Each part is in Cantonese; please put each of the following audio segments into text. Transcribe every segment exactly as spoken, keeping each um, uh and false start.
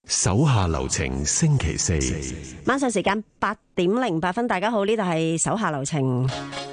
手下留情星期四晚上時間八點零八分，大家好，呢度係手下留情。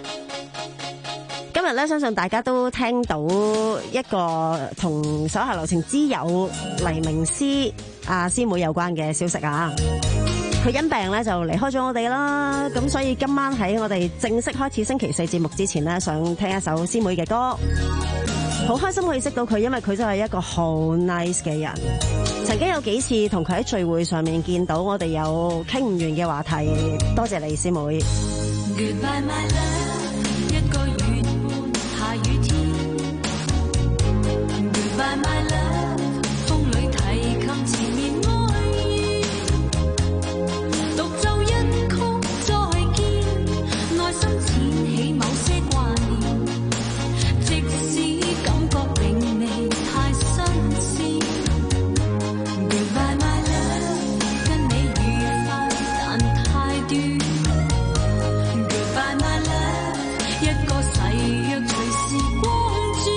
今日咧，相信大家都聽到一個同手下留情之友黎明詩阿師妹有關嘅消息啊！佢因病咧就離開咗我哋啦，咁所以今晚喺我哋正式開始星期四節目之前呢，想聽一首師妹嘅歌。好開心可以識到佢，因為佢真係一個好 nice 嘅人。曾經有幾次同佢喺聚會上面見到，我哋有傾唔完嘅話題。多謝你，師妹。 Goodbye my love， 一個月半下雨天。Goodbye my love， 風裏提琴前面愛意，獨奏一曲再見，內心濺起某些掛念，即使感覺令你太新鮮。Goodbye my love， 跟你愉快但太短。Goodbye my love， 一個誓約隨時光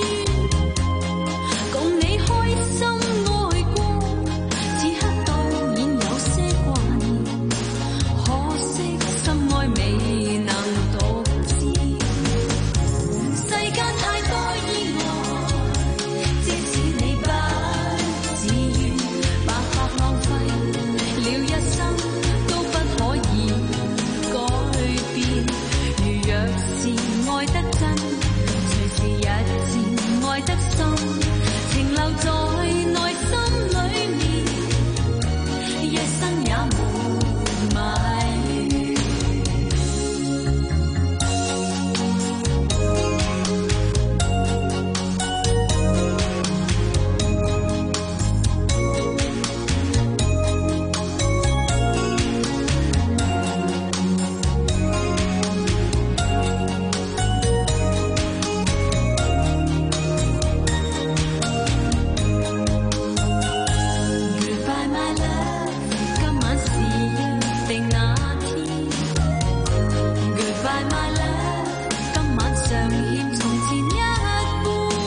轉，共你開心愛過，此刻當然有些掛念，可惜心愛未能獨知。世間太多意外，即使你不自願，白白浪費了一生，都不可以改變。如若是愛得真，隨時日漸愛得深，情留在內心裏面，一生也沒埋怨。Goodbye my love， 今晚是約定那天。Goodbye my love， 今晚尚欠從前一半。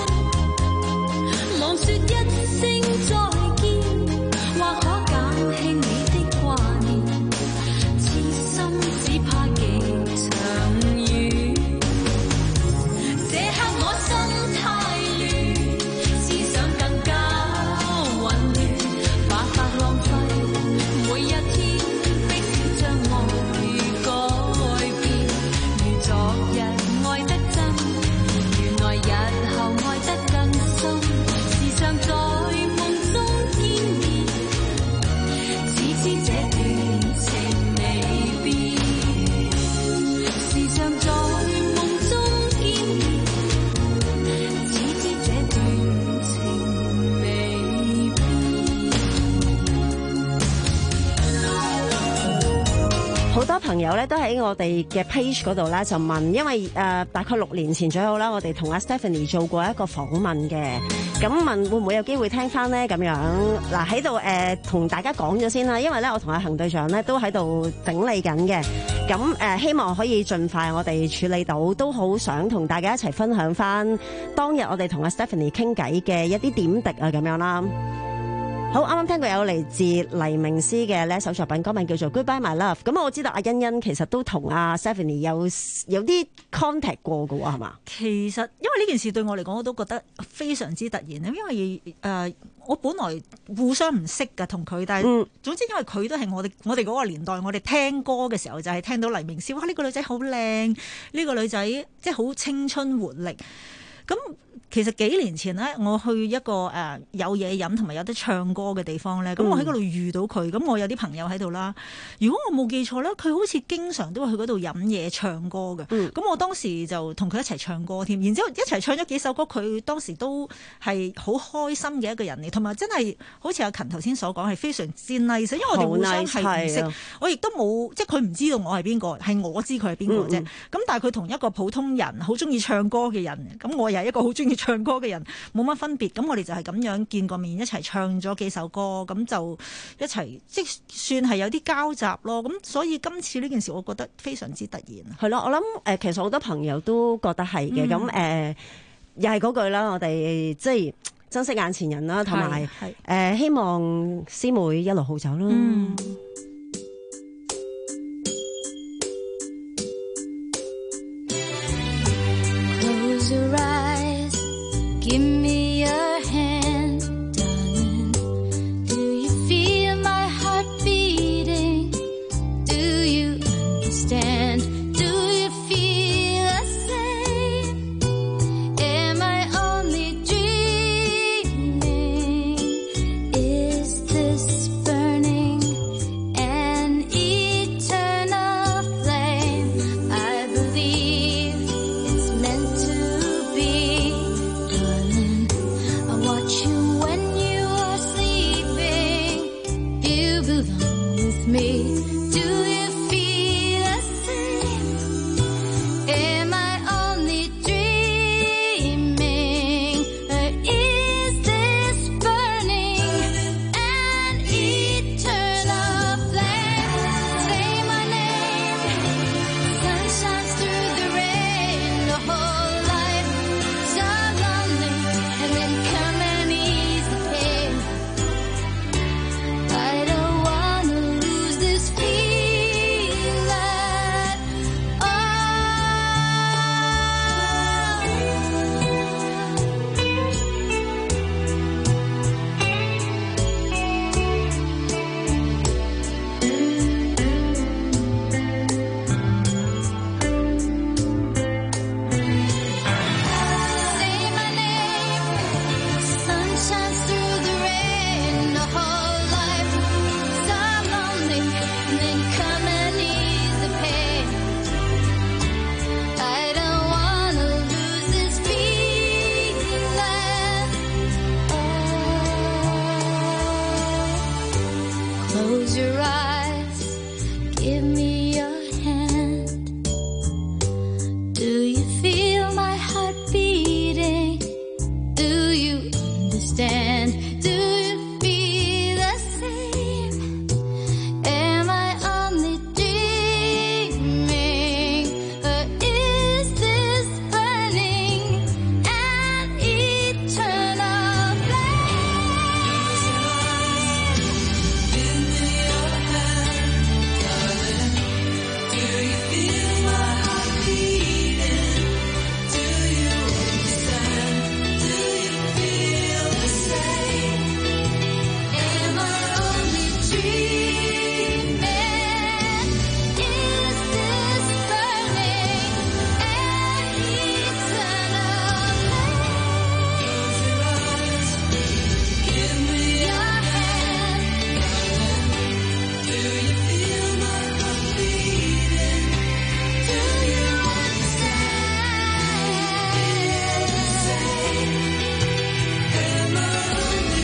忙說一聲再見，或可減輕你的掛念，痴心只怕極長遠。這刻我心太亂，思想更加混亂，白白浪費每一天，逼使將愛改變。如昨日愛得真，原來日後愛得更深，時常在夢中見面，只知這段情未變。時常在夢中見面，只知這段情未變。 好多朋友咧都喺我哋嘅 page 嗰度咧就問，因為誒、呃、大概六年前左右啦，我哋同阿 Stephanie 做過一個訪問嘅，咁問會唔會有機會聽翻呢？咁樣嗱喺度誒同大家講咗先啦，因為咧我同阿行隊長咧都喺度整理緊嘅，咁誒、呃、希望可以盡快我哋處理到，都好想同大家一齊分享翻當日我哋同阿 Stephanie 傾偈嘅一啲點滴啊咁樣啦。好，啱啱聽過有嚟自黎明詩嘅呢一首作品，歌名叫做 Goodbye My Love。咁我知道阿欣欣其實都同阿 Stephanie 有有啲 contact 過嘅喎，係嘛？ 其實因為呢件事對我嚟講，我都覺得非常之突然，因為誒、呃、我本來互相唔識㗎同佢，但係、嗯、總之因為佢都係我哋我哋嗰個年代，我哋聽歌嘅時候就係聽到黎明詩，哇！呢、呢個女仔好靚，呢、呢個女仔即係好青春活力，咁。其實幾年前咧，我去一個誒、呃、有嘢飲同埋有得唱歌嘅地方咧，咁、嗯、我喺嗰度遇到佢，咁我有啲朋友喺度啦。如果我冇記錯咧，佢好似經常都會去嗰度飲嘢唱歌嘅。咁、嗯、我當時就同佢一齊唱歌添，然之後一齊唱咗幾首歌。佢當時都係好開心嘅一個人嚟，同埋真係好似阿勤頭先所講，係非常之 nice，因為我哋互相係唔識，我亦都冇即係佢唔知道我係邊個，係我知佢係邊個啫。咁、嗯、但係佢同一個普通人好中意唱歌嘅人，咁我又係一個好中意唱歌嘅人，冇乜分別。咁我哋就係咁樣見過面，一齊唱咗幾首歌，咁就一齊即算係有啲交集咯。咁所以今次呢件事，我覺得非常之突然。 係咯，我諗誒，其實好多朋友都覺得係嘅。咁、嗯、誒、呃，又係嗰句啦，我哋即係。 珍惜眼前人啦，同埋係誒希望師妹一路好走啦。 嗯 Close your eyes, give me your hand, darling. Do you feel my heart beating? Do you understand? Do you feel the same? Am I only dreaming? Is this burning an eternal flame? I believe it's meant to be, darling. I watch you when you are sleeping. You belong with me. Do you feel the same? Am I only dreaming? Or is this burning an eternal flame? Say my name. Sun shines through the rain. The whole life so lonely, and then come and ease the pain. I don't wanna lose this feeling. Oh. Say my name. Sun shines through the rain. The whole life so lonely, and then come and ease the pain. I don't wanna lose this feeling. Oh. Close your eyes, give me your hand. Do you feel my heart beating? Do you understand? Do you feel the same? Am I only dreaming? Or is this burning an eternal flame? Give me your hand, darling. Do you feel my heart beating? Do you understand? Do you feel the same? Am I only dreaming? Is this burning an eternal flame? Give me your hand. Do you feel my heart beating? Do you understand? Am I only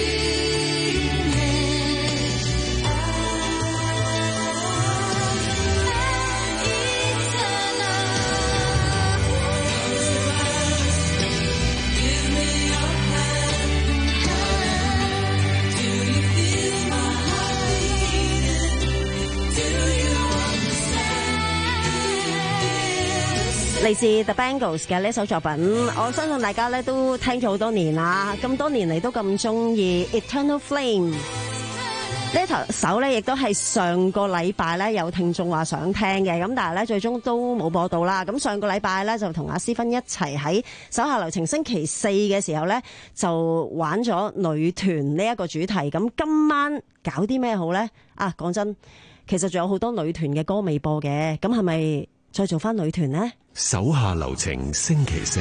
dreaming? 嚟自 The Bangles 嘅呢首作品，我相信大家咧都聽咗好多年啦，咁多年嚟都咁中意 Eternal Flame 呢頭首咧，亦都係上個禮拜咧有聽眾話想聽嘅，咁但係咧最終都冇播到啦。咁上個禮拜咧就同阿思芬一齊喺手下留情星期四嘅時候咧就玩咗女團呢一個主題。咁今晚搞啲咩好咧？啊，講真，其實仲有好多女團嘅歌未播嘅，咁係咪再做翻女團呢？ 手下留情星期四，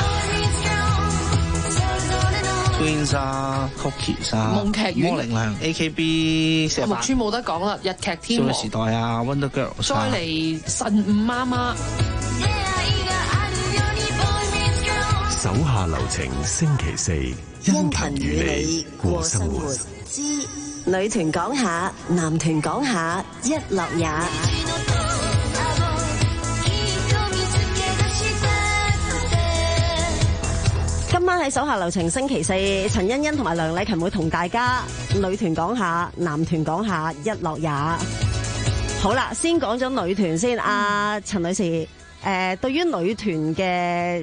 Twins 啊 ，Cookies 啊， 夢劇院魔力量 A K B 四八， 木村冇得講啦，日劇天王少女時代啊 ，Wonder Girls 再啊， 嚟神五媽媽， 手下留情星期四，因勤與你過生活。 之女團講下，男團講下，一樂也。今晚喺手下留情星期四，陳欣欣同埋梁禮勤會同大家女團講下，男團講下，一樂也。好啦，先講咗女團先。阿陳女士，誒、呃，對於女團嘅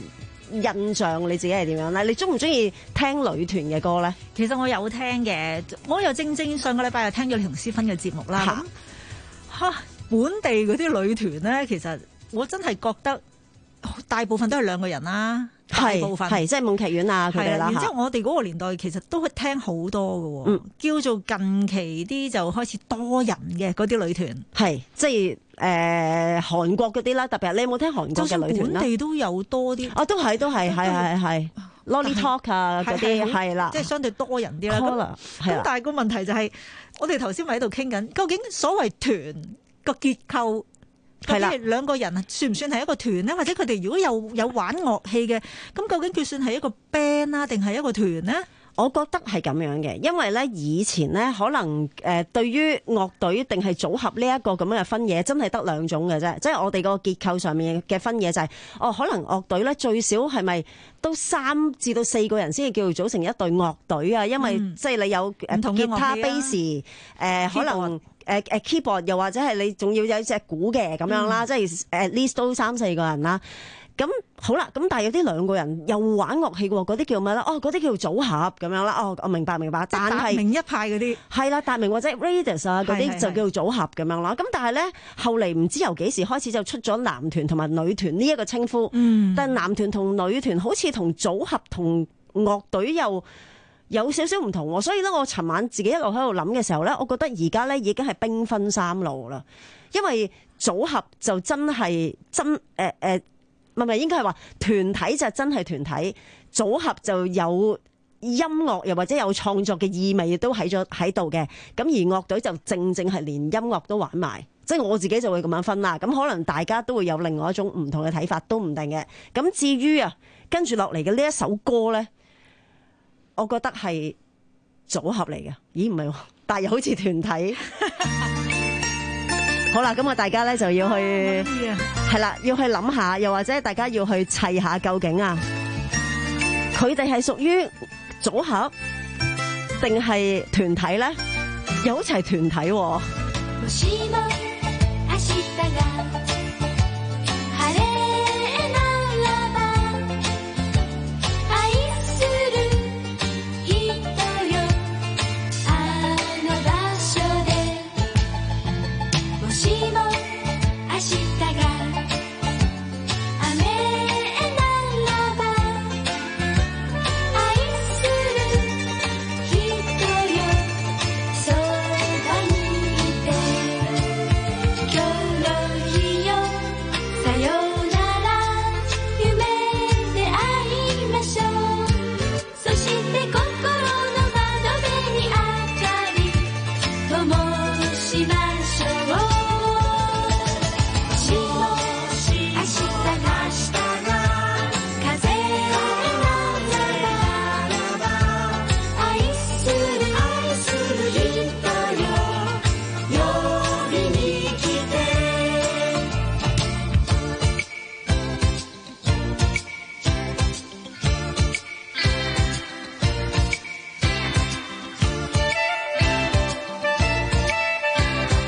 印象你自己係點樣咧？你中唔中意聽女團嘅歌咧？ 其實我有聽嘅，我又正正上個禮拜又聽咗你同思芬嘅節目啦。 嚇咁嚇本地嗰啲女團咧，其實我真係覺得大部分都係兩個人啦。大部分係即係夢劇院啊佢哋啦。 然之後我哋嗰個年代其實都聽好多嘅喎， 嗯叫做近期啲就開始多人嘅嗰啲女團， 係即係誒、呃、韓國嗰啲啦，特別係你有冇聽韓國嘅就算女團啦？ 本地都有多啲。 哦，都係都係係係係 Lolly Talk 啊嗰啲係啦， 即係相對多人啲啦。 Collar， 咁係啊咁但係個問題就係、我哋頭先咪喺度傾緊，究竟所謂團個結構究竟係啦係兩個人算唔算係一個團咧？或者佢哋如果有有玩樂器嘅，咁究竟佢算係一個 band 啊，定係一個團咧？ 我覺得係咁樣嘅，因為咧以前咧可能誒、呃、對於樂隊定係組合呢一個咁樣嘅分野，真係得兩種嘅啫。即係我哋個結構上面嘅分野就係、是，哦可能樂隊咧最少係咪都三至到四個人先至叫做組成一隊樂隊啊？因為、 嗯即係你有誒唔同嘅吉他、 樂器啊 bass 誒可能。誒誒 keyboard 又或者係你仲要有隻鼓嘅咁樣啦， 嗯、 即係 at least 都三四個人啦。咁好啦，咁但係有啲兩個人又玩樂器喎，嗰啲叫咩咧？哦，嗰啲叫組合咁樣啦。哦，我明白明白。但係達明一派嗰啲係啦，達明或者 Radius 啊嗰啲係係就叫做組合咁樣啦。咁但係咧後嚟唔知由幾時開始就出咗男團同埋女團呢一個稱呼。 嗯但係男團同女團好似同組合同樂隊又有少少唔同喎，所以咧，我尋晚自己一路喺度諗嘅時候咧，我覺得而家咧已經係兵分三路啦。因為組合就真係真誒誒，唔係唔係應該係話團體就真係團體，組合就有音樂又或者有創作嘅意味都喺咗喺度嘅。咁而樂隊就正正係連音樂都玩埋，即係我自己就會咁樣分啦。咁可能大家都會有另外一種唔同嘅睇法，都唔定嘅。咁至於啊，跟住落嚟嘅呢一首歌咧。我覺得係組合嚟嘅，咦唔係喎，但係又好似團體。好啦，咁啊大家咧就要去係啦，要去諗下，又或者大家要去砌下究竟啊，佢哋係屬於組合定係團體咧？又好似係團體喎。 もしも明日が晴れならば愛する人よあの場所でもしも明日が雨ならば愛する人よそばにいて今日の日よさよなら夢で会いましょうそして心の窓辺に明かり灯しましょうもしも明日が風ならば愛する人よ呼びに来て「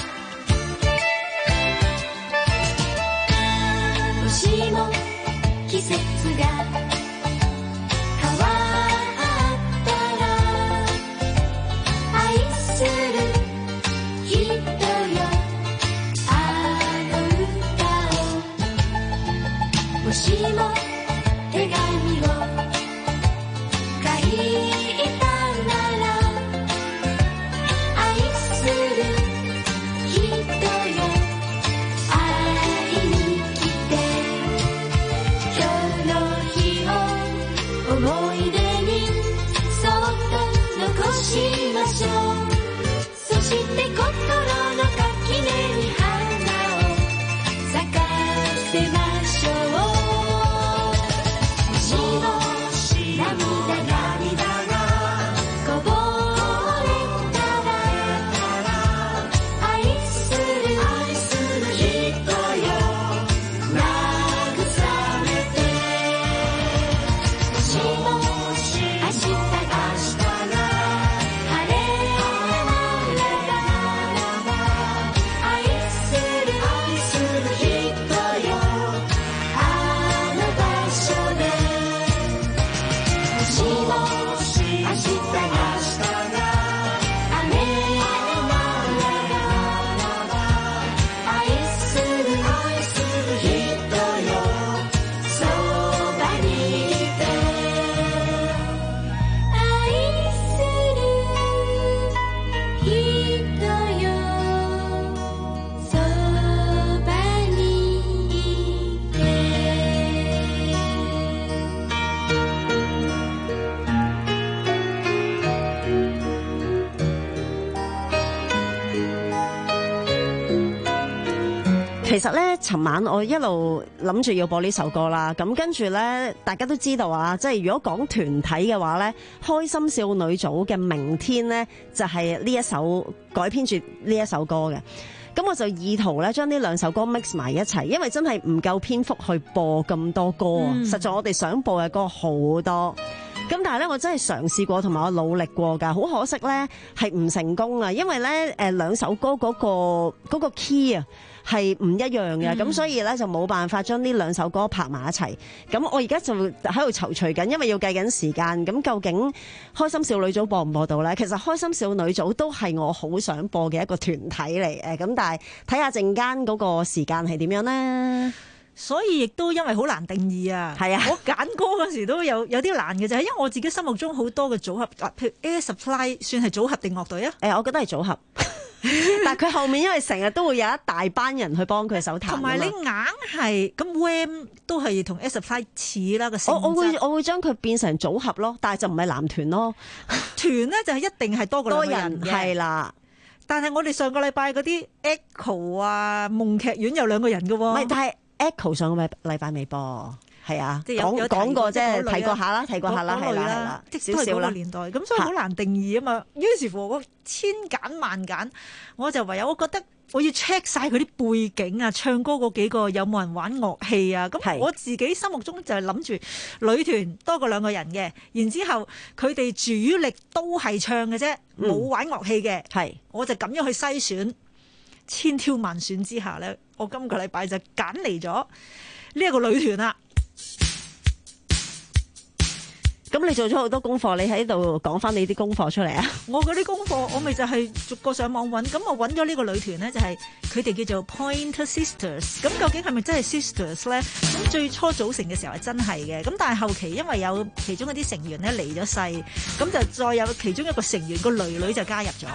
其實咧，尋晚我一路諗住要播呢首歌啦，咁跟住咧，大家都知道啊，即係如果講團體嘅話咧，開心少女組嘅明天咧，就係呢一首改編住呢一首歌嘅。咁我就意圖咧將呢兩首歌 mix 埋一齊，因為真係唔夠篇幅去播咁多歌啊！嗯、實在我哋想播嘅歌好多。咁但係咧，我真係嘗試過同埋我努力過㗎，好可惜咧係唔成功啊！因為咧誒兩首歌嗰、嗰個嗰個 key 啊係唔一樣嘅，咁、嗯、所以咧就冇辦法將呢兩首歌拍埋一齊。咁我而家就喺度躊躇緊，因為要計緊時間。咁究竟開心少女組播唔播到咧？其實開心少女組都係我好想播嘅一個團體嚟嘅。咁但係睇下陣間嗰個時間係點樣咧？ 所以亦都因為好難定義啊，係啊，我揀歌嗰時都有有啲難嘅，就係因為我自己心目中好多嘅組合，譬如 Air Supply 算係組合定樂隊啊？ 誒，我覺得係組合，但係佢後面因為成日都會有一大班人去幫佢手彈， 同埋你硬係咁 Wham 都係同 Air Supply 似啦個性質。 我我會我會將佢變成組合咯，但係就唔係男團咯， 團咧就係一定係多過兩個人嘅， 係啦。 但係我哋上個禮拜嗰啲 Echo 啊、夢劇院有兩個人嘅喎， 唔係，但係。Echo 上個禮拜未播，係啊，講講過即係睇過下啦，睇過下啦，係啦，係啦， 即係嗰個年代，咁所以好難定義啊嘛。於是乎，我千揀萬揀，我就唯有我覺得我要 check 晒佢啲背景啊，唱歌嗰幾個有冇人玩樂器啊？咁我自己心目中就係諗住女團多過兩個人嘅，然之後佢哋主力都係唱嘅啫，冇玩樂器嘅，係我就咁樣去篩選。千挑萬選之下咧，我今個禮拜就揀嚟咗呢一個女團啦。 咁你做咗好多功課，你喺度講翻你啲功課出嚟啊！ 我嗰啲功課，我咪就係逐個上網揾，咁我揾咗呢個女團咧，就係佢哋叫做 Pointer Sisters。咁究竟係咪真係 Sisters 咧？咁最初組成嘅時候係真係嘅，咁但係後期因為有其中一啲成員咧離咗世，咁就再有其中一個成員個女女就加入咗。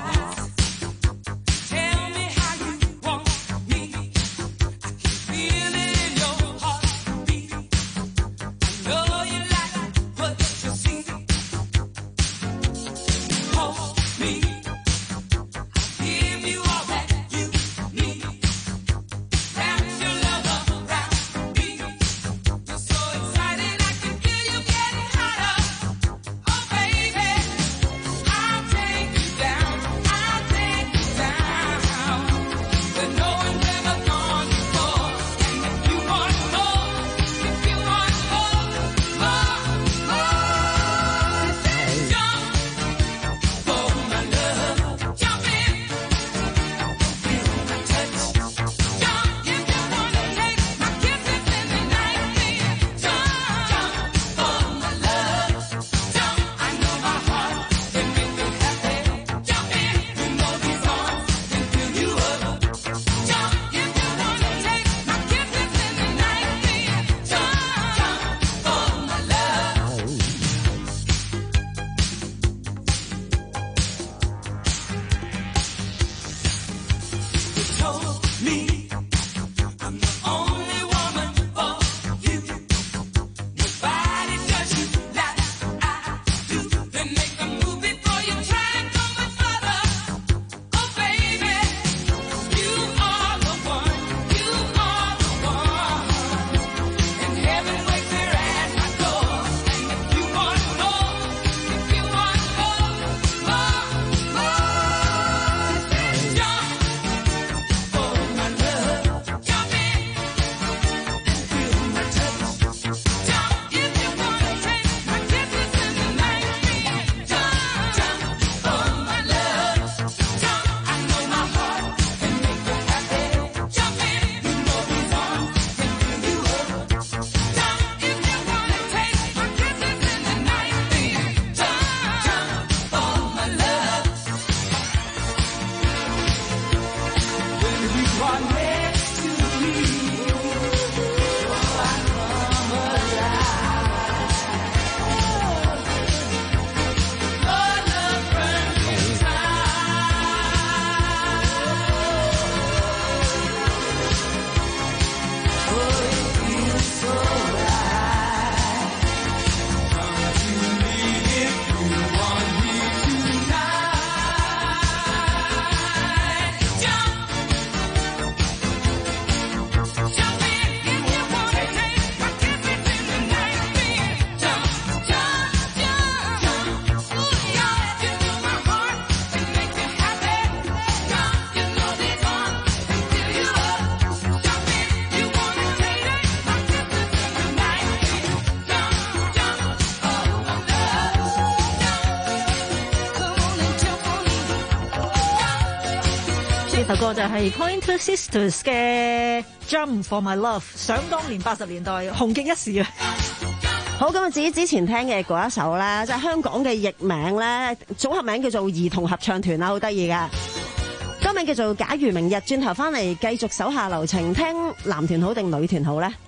呢首歌就係 Pointer Sisters 嘅 Jump for My Love， 想當年八十年代紅極一時啊！ 好，咁啊，至於之前聽嘅嗰一首咧，即係香港嘅譯名咧，組合名叫做兒童合唱團啦，好得意噶。歌名叫做假如明日，轉頭翻嚟繼續手下留情，聽男團好定女團好咧？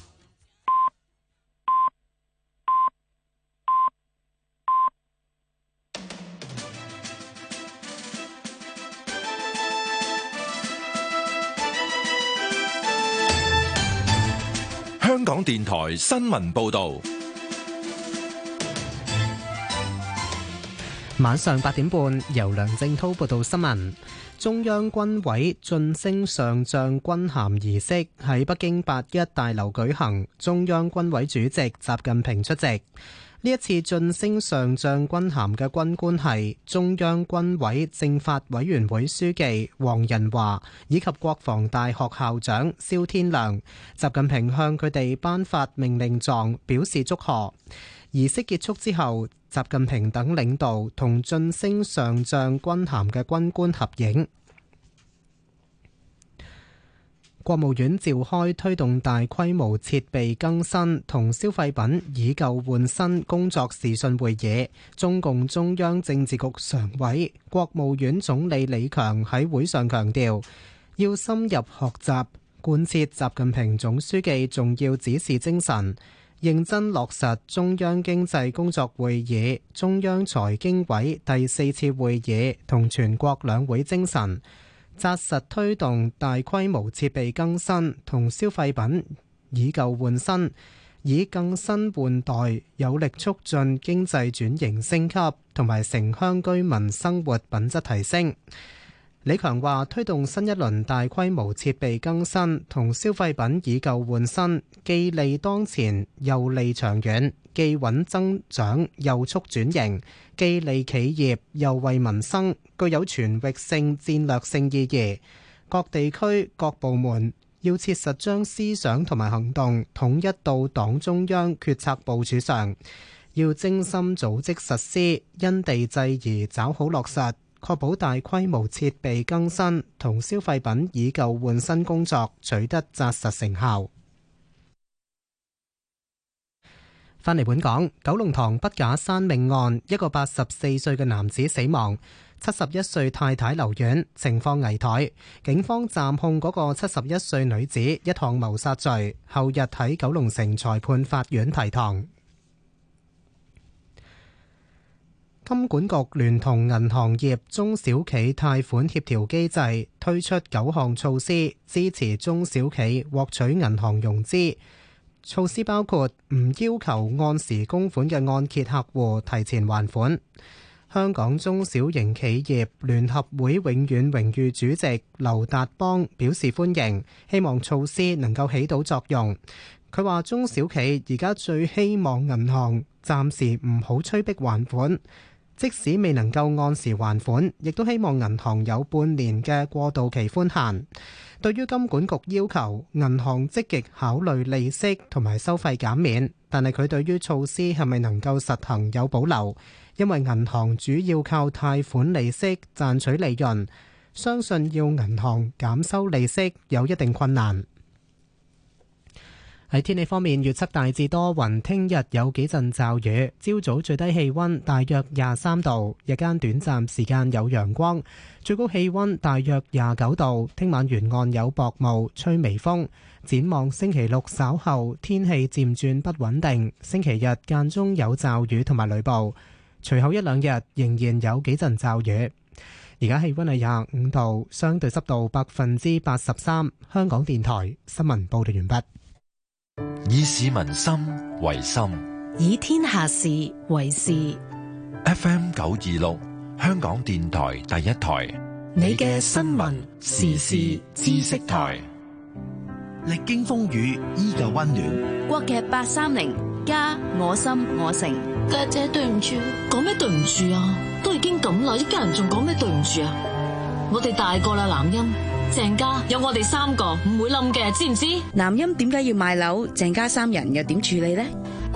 香港電台新聞報道。 晚上八點半，由梁正滔報道新聞。中央軍委晉升上將軍銜儀式喺北京八一大樓舉行，中央軍委主席習近平出席。呢一次晉升上將軍銜嘅軍官係中央軍委政法委員會書記黃仁華以及國防大學校長蕭天亮。習近平向佢哋頒發命令狀，表示祝賀。儀式結束之後，習近平等領導同晉升上將軍銜嘅軍官合影。國務院召開推動大規模設備更新同消費品以舊換新工作視訊會議，中共中央政治局常委、國務院總理李強喺會上強調，要深入學習貫徹習近平總書記重要指示精神，認真落實中央經濟工作會議、中央財經委第四次會議同全國兩會精神，紮實推動大規模設備更新同消費品以舊換新，以更新換代有力促進經濟轉型升級同埋城鄉居民生活品質提升。李強話：推動新一輪大規模設備更新同消費品以舊換新，既利當前又利長遠，既穩增長又促轉型，既利企業又為民生，具有全域性戰略性意義。各地區各部門要切實將思想同埋行動統一到黨中央決策部署上，要精心組織實施，因地制宜抓好落實，確保大規模設備更新同消費品以舊換新工作取得紮實成效。返嚟本港，九龍塘筆架山命案，一個八十四歲嘅男子死亡，七十一歲太太留院，情況危殆。警方暫控嗰個七十一歲女子一項謀殺罪，後日喺九龍城裁判法院提堂。金管局聯同銀行業中小企貸款協調機制推出九項措施，支持中小企獲取銀行融資。措施包括唔要求按時供款嘅按揭客戶提前還款。香港中小型企業聯合會永遠榮譽主席劉達邦表示歡迎，希望措施能夠起到作用。佢話中小企而家最希望銀行暫時唔好催逼還款，即使未能夠按時還款，亦都希望銀行有半年嘅過渡期寬限。對於金管局要求銀行積極考慮利息同埋收費減免，但係佢對於措施係咪能夠實行有保留，因為銀行主要靠貸款利息賺取利潤，相信要銀行減收利息有一定困難。喺天氣方面，預測大致多雲，聽日有幾陣驟雨，朝早最低氣溫大約廿三度，日間短暫時間有陽光，最高氣溫大約廿九度。聽晚沿岸有薄霧，吹微風。展望星期六稍後天氣漸轉不穩定，星期日間中有驟雨同埋雷暴，隨後一兩日仍然有幾陣驟雨。而家氣溫係廿五度，相對濕度百分之八十三。香港電台新聞報道完畢。 以市民心為心， 以天下事為事。 F M 九二六，香港電台第一台， 你嘅新聞時事知識台， 歷經風雨依舊溫暖。 國劇八三零，家我心我城。 家姐對唔住，講咩對唔住啊？都已經咁啦，一家人仲講咩對唔住啊？我哋大個啦，南音。鄭家有我哋三個唔會冧嘅，知唔知？ 南音點解要賣樓？鄭家三人又點處理呢？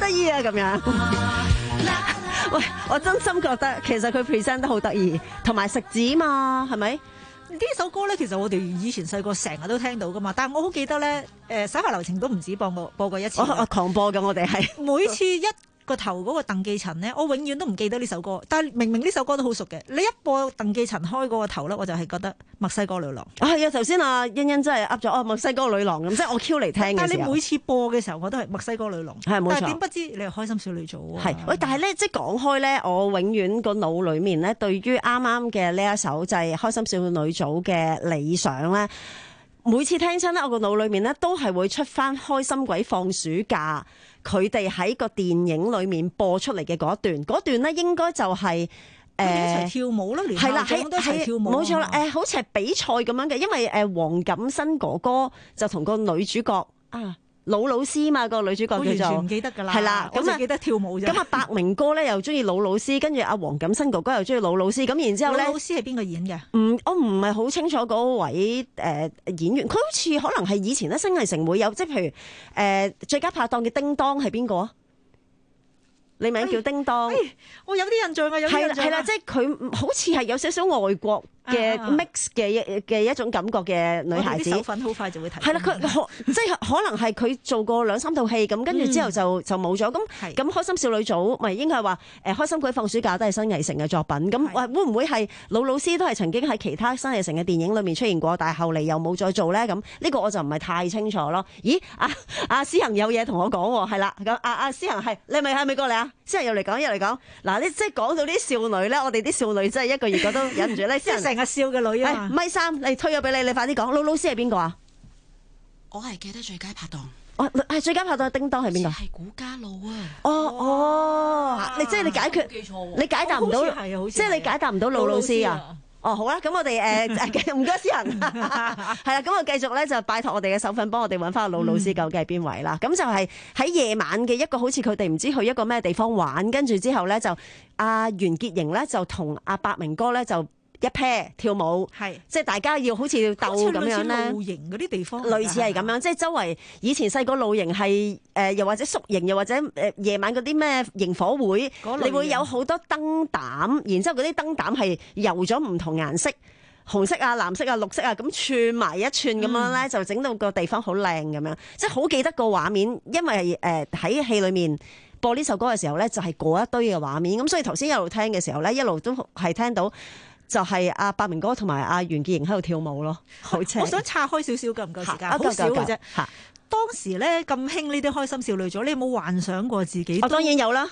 得意啊咁樣。喂，我真心覺得其實佢 present 得好得意，同埋食指嘛，係咪？ 呢首歌咧，其實我哋以前細個成日都聽到噶嘛，但係我好記得咧，誒手下留情都唔止播過播過一次。 我我狂播嘅，我哋係每次一個頭嗰個鄧寄塵咧，我永遠都唔記得呢首歌，但係明明呢首歌都好熟嘅。你一播鄧寄塵開嗰個頭咧，我就係覺得墨西哥女郎。 係啊，頭先啊欣欣真係噏咗哦，墨西哥女郎咁，即係我 Q 嚟聽嘅時候。 但係你每次播嘅時候，我都係墨西哥女郎。 係冇錯。 但係點不知你係開心少女組啊？ 係喂，但係咧，即係講開咧，我永遠個腦裡面咧，對於啱啱嘅呢一首就係開心少女組嘅理想咧，每次聽親咧，我個腦裡面咧都係會出翻開心鬼放暑假。佢哋喺個電影裏面播出嚟嘅嗰一段，嗰段咧應該就係、是、誒、呃、 一齊跳舞咯，連係啦， 係都一齊跳舞， 冇錯啦。誒、呃，好似係比賽咁樣嘅，因為誒黃錦新哥哥就同個女主角啊。老老師嘛，個女主角叫做， 我完全唔記得㗎啦， 係啦，咁啊記得跳舞啫。 咁啊，白明哥咧又中意老老師，跟住阿黃錦新哥哥又中意老老師，咁然之後咧， 老老師係邊個演嘅？ 唔，我唔係好清楚嗰位誒、呃、演員，佢好似可能係以前咧新藝城會有，即係譬如誒、呃、最佳拍檔嘅叮當係邊個啊？你名叫叮當、哎哎， 我有啲印象啊，有啲印象係啦，即係佢好似係有少少外國嘅 mix 嘅一嘅一種感覺嘅女孩子， 手粉好快就會睇。 係啦，佢即係可能係佢做過兩三套戲咁，跟住之後就就冇咗。咁咁開心少女組咪應該係話誒開心鬼放暑假都係新藝城嘅作品。咁會唔會係老老師都係曾經喺其他新藝城嘅電影裏面出現過，但係後嚟又冇再做咧？咁呢個我就唔係太清楚咯。咦？阿阿思恒有嘢同我講喎，係啦。咁阿阿思恒係你係咪係咪過嚟啊？思恒又嚟講又嚟講。嗱，你即係講到啲少女咧，我哋啲少女真係一個月個都忍唔住咧。思恒成日笑嘅女啊！ 咪三，你推咗俾你，你快啲講。老老師係邊個啊？ 我係記得最佳拍檔。 哦，係最佳拍檔，叮當係邊個？ 係古家路啊！ 哦哦，你即係你解決，你解答唔到，即係你解答唔到老老師啊？哦，好啦，咁我哋誒唔該思恒，係啦，咁我繼續咧就拜託我哋嘅手份幫我哋揾翻個老老師究竟係邊位啦。咁、嗯、就係喺夜晚嘅一個好似佢哋唔知去一個咩地方玩，跟住之後咧就阿袁潔瑩咧就同阿白明哥咧就一 pair 跳舞，係即係大家要好似要鬥咁樣咧。 露營嗰啲地方， 類似係咁樣，即係周圍以前細個露營係誒，又或者宿營，又或者誒夜晚嗰啲咩營火會，你會有好多燈膽，然之後嗰啲燈膽係油咗唔同顏色，紅色啊、藍色啊、綠色啊，咁串埋一串咁樣咧，就整到個地方好靚咁樣，即係好記得個畫面，因為誒喺戲裏面播呢首歌嘅時候咧，就係嗰一堆嘅畫面，咁所以頭先一路聽嘅時候咧，一路都係聽到。就係阿白明哥同埋阿袁潔瑩喺度跳舞咯，好正。 我想岔開少少，夠唔夠時間？好少嘅啫。當時咧咁興呢啲開心少女組，你有冇幻想過自己？ 我當然有啦。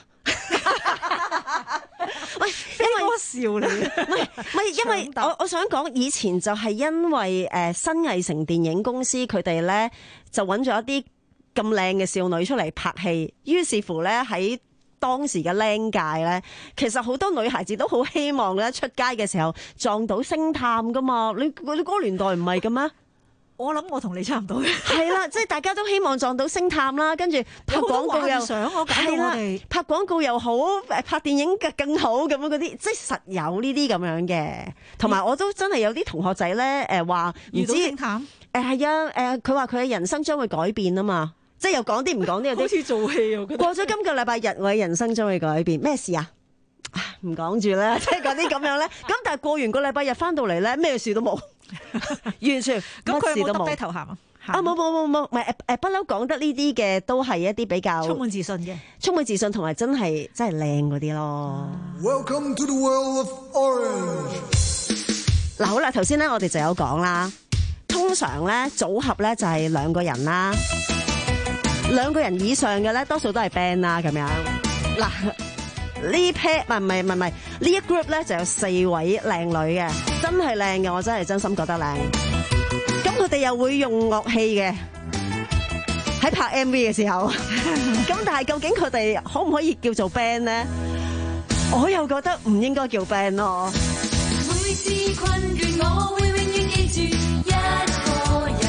喂，因為我笑你， 唔係唔係，因為我我想講以前就係因為誒新藝城電影公司佢哋咧就揾咗一啲咁靚嘅少女出嚟拍戲，於是乎咧喺當時嘅僆界咧，其實好多女孩子都好希望咧出街嘅時候撞到星探噶嘛。你你嗰個年代唔係嘅咩？ 我諗我同你差唔多嘅。 係啦，即係大家都希望撞到星探啦，跟住拍廣告又係啦，拍廣告又好，誒拍電影嘅更好咁樣嗰啲，即係實有呢啲咁樣嘅。同埋我都真係有啲同學仔咧，誒話唔知星探誒係啊，誒佢話佢嘅人生將會改變啊嘛。即係又講啲唔講啲，有啲好似做戲啊！ 過咗今個禮拜日，我嘅人生將會改變。咩事啊？唔講住啦，即係嗰啲咁樣咧。咁但係過完個禮拜日翻到嚟咧，咩事都冇，完全乜事都冇。 低頭喊啊！ 啊冇冇冇冇，唔係誒誒，不嬲講得呢啲嘅都係一啲比較充滿自信嘅， 充滿自信同埋真係真係靚嗰啲咯。 Welcome to the world of orange。 嗱好啦，頭先咧我哋就有講啦，通常咧組合咧就係兩個人啦。兩個人以上嘅咧，多數都係 band 啦咁樣。嗱，呢 pair 唔係唔係唔係呢一 group 咧就有四位靚女嘅，真係靚嘅，我真係真心覺得靚。咁佢哋又會用樂器嘅，喺拍 M V 嘅時候。咁但係究竟佢哋可唔可以叫做 band 咧？我又覺得唔應該叫 band 咯。 每次困倦，我會永遠記住一個人。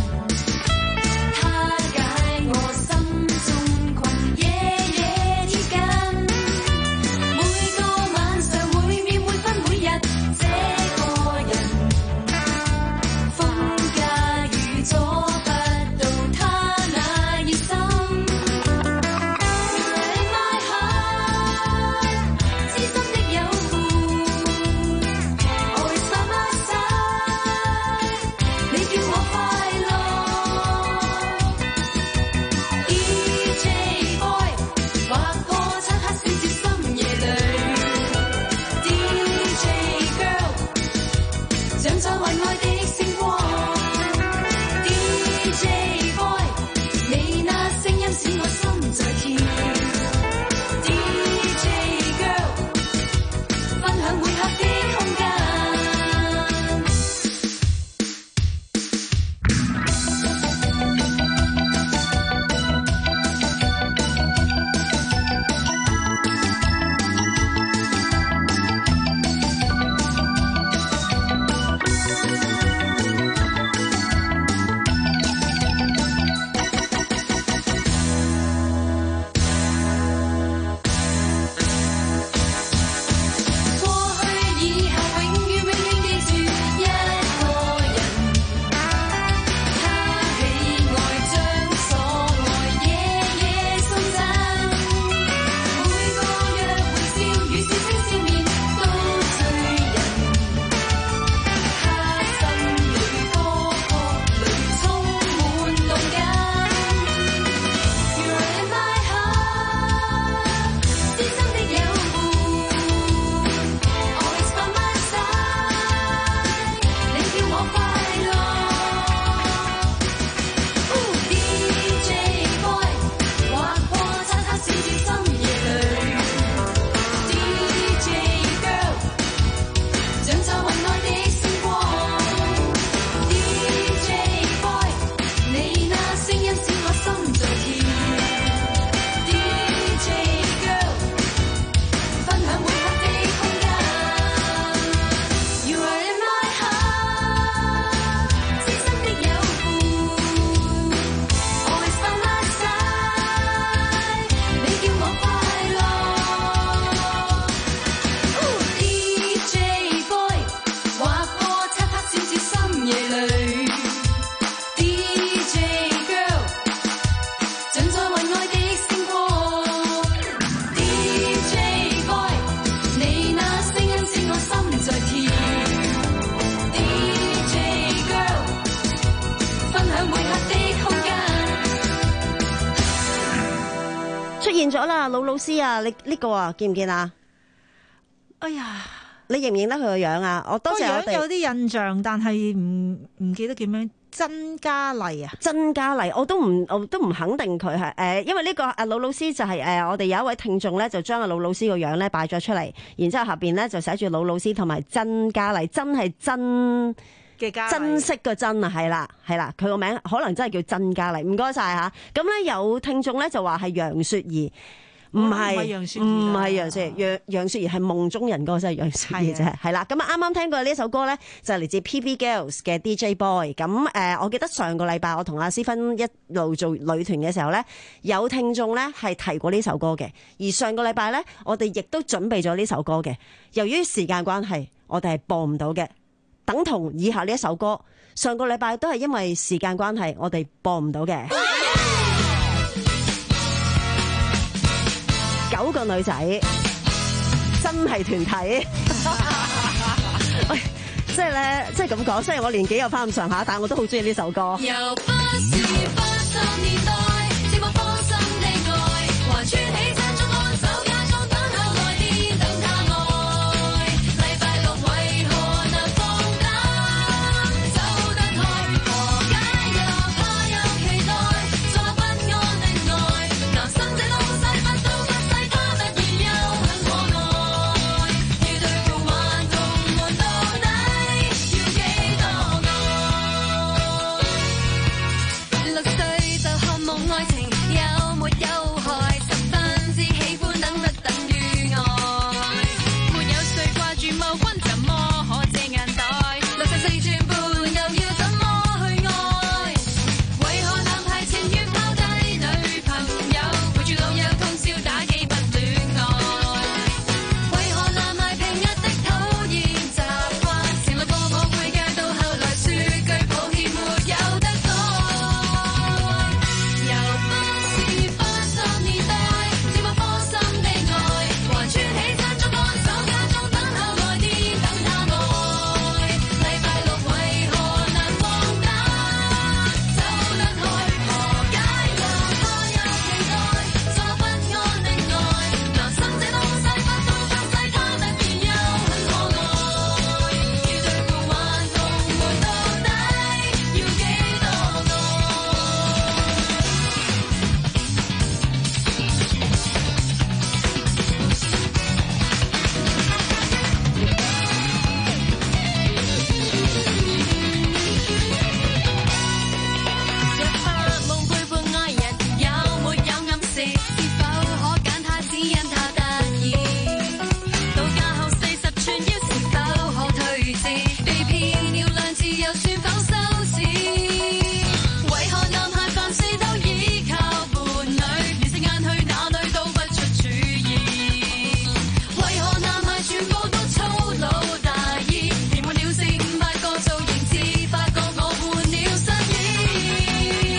我心中困，夜夜貼緊，每個晚上，每秒，每分，每日，這個人，風假雨阻不到他那熱心。 咗啦，老老師啊，你呢個啊見唔見啊？ 哎呀， 你認唔認得佢個樣啊？我當時我哋有啲印象，但係唔唔記得叫咩？曾嘉麗啊， 曾嘉麗，我都唔我都唔肯定佢係誒，因為呢個阿老老師就係、是、誒、呃，我哋有一位聽眾咧，就將阿老老師個樣咧擺咗出嚟，然之後下邊咧就寫住老老師同埋曾嘉麗，真係真嘅嘉麗，珍惜個珍啊，係啦係啦，佢個名可能真係叫曾嘉麗，唔該晒吓。咁咧有聽眾咧就話係楊雪兒。唔係，唔係楊雪兒，楊楊雪兒係夢中人嗰個真係楊雪兒啫，係啦。咁啊，啱啱聽過呢首歌咧，就係嚟自 P V Girls 嘅 D J Boy。咁誒，我記得上個禮拜我同阿思芬一路做女團嘅時候咧，有聽眾咧係提過呢首歌嘅。而上個禮拜咧，我哋亦都準備咗呢首歌嘅。由於時間關係，我哋係播唔到嘅。等同以下呢一首歌，上個禮拜都係因為時間關係，我哋播唔到嘅。九個女仔真係團體，喂，即係咧，即係咁講。雖然我年紀有翻咁上下，但係我都好中意呢首歌。 又不是八十年代，寂寞芳心的愛，還穿起餐中看手家中等候來電等他愛。禮拜六為何能放膽走得開？何解又怕又期待，坐不安的愛，男生這東西不都不細，他突然又很可愛。要對付頑童們到底要幾多愛？六歲就渴望愛情，有沒有害？十分之喜歡等得等於愛。沒有誰掛住某君，怎麼可遮眼袋？六十四轉半又要怎麼去愛？為何男孩情願拋低女朋友，陪住老友通宵打機不戀愛？為何男孩平日的討厭習慣，成為個我回家到後來說句抱歉沒有得改。又不是八十年代，寂寞芳心的愛，還穿起餐中看手家中等候來電等他愛。禮拜六為何難放膽走得開？何解又怕又期待，坐不安的愛，男生這東西不都不細，他突然又很可愛。要對付頑童們到底要幾多若發夢背叛愛人，有沒有暗示？是否可揀他只因他得意？到家後四十寸腰是否可退至？被騙了兩次又算否羞恥？為何男孩凡事都依靠伴侶，連食晏去哪裏都不出主意？為何男孩全部都粗魯大意？填滿了四五百個造型，至發覺我換了新衣。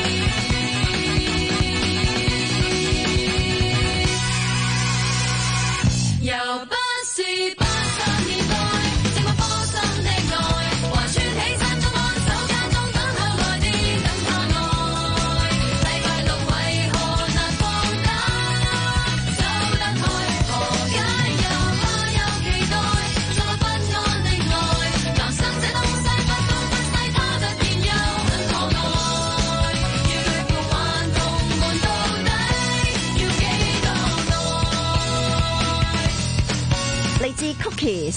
又不是八十年代，寂寞芳心的愛，還穿起餐中看手家中等候來電等他愛。禮拜六為何難放膽走得開？何解又怕又期待，坐不安的愛，男生這東西不都不細，他突然又很可愛。要對付頑童們到底要幾多愛？ 嚟自 Cookies。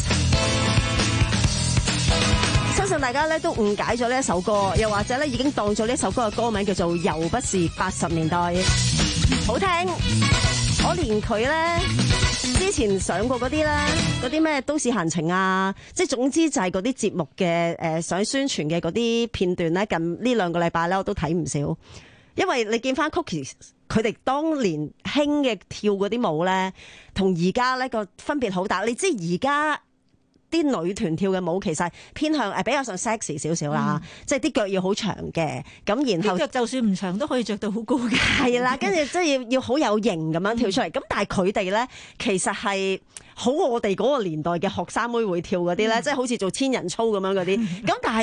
相信大家咧都誤解咗呢一首歌，又或者咧已經當咗呢一首歌嘅歌名叫做《又不是八十年代》，好聽。我連佢咧之前上過嗰啲咧，嗰啲咩都市閒情啊，即係總之就係嗰啲節目嘅誒想宣傳嘅嗰啲片段咧，近呢兩個禮拜咧我都睇唔少。因為你見翻 Cookies 佢哋當年興嘅跳嗰啲舞咧，同而家咧個分別好大。你知而家啲女團跳嘅舞其實偏向誒比較上 sexy 少少啦，嗯、即係啲腳要好長嘅，咁然後腳就算唔長都可以着到好高嘅， 係啦，跟住即係要要好有型咁樣跳出嚟。咁、嗯、但係佢哋咧其實係好我哋嗰個年代嘅學生妹會跳嗰啲咧，即係、嗯、好似做千人操咁樣嗰啲。咁但係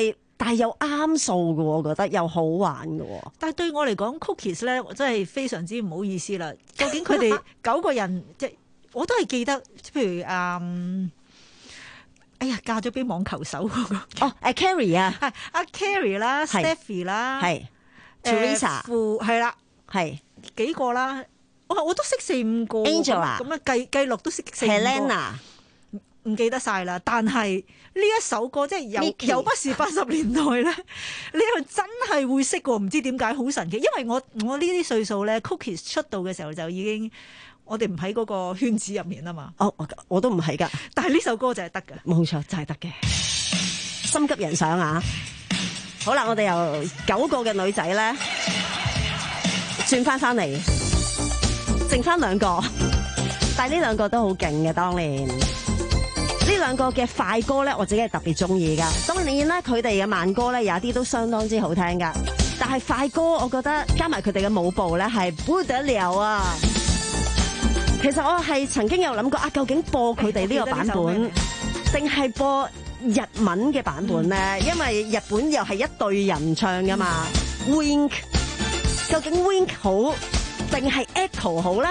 但係又啱數嘅，我覺得又好玩嘅。 但係對我嚟講 ，Cookies 咧，我真係非常之唔好意思啦。究竟佢哋九個人即係我都係記得，譬如嗯。哎呀，嫁咗俾網球手嗰個哦，誒 Carrie 啊， 係阿 Carrie 啦 ，Stephy 啦， 係 Teresa， 係啦， 係幾個啦，我我都識四五個 ，Angela 咁啊計計落都識四五個 ，Helena 唔記得晒啦。但係呢一首歌即係又又不是八十年代咧，你又真係會識喎，唔知點解好神奇。因為我我呢啲歲數咧 ，Cookies 出道嘅時候就已經。我哋唔喺嗰個圈子入面啊嘛， 哦，我都唔係噶， 但係呢首歌就係得噶， 冇錯就係得嘅，心急人上啊！好啦，我哋由九個嘅女仔咧轉翻翻嚟，剩翻兩個，但係呢兩個都好勁嘅。當年呢兩個嘅快歌咧，我自己係特別中意噶。當年咧，佢哋嘅慢歌咧，有啲都相當之好聽噶，但係快歌，我覺得加埋佢哋嘅舞步咧，係不得了啊！其實我係曾經有諗過啊，究竟播佢哋呢個版本，定係播日文嘅版本咧？嗯、因為日本又係一隊人唱噶嘛。嗯、Wink 究竟 Wink 好定係 Echo 好咧？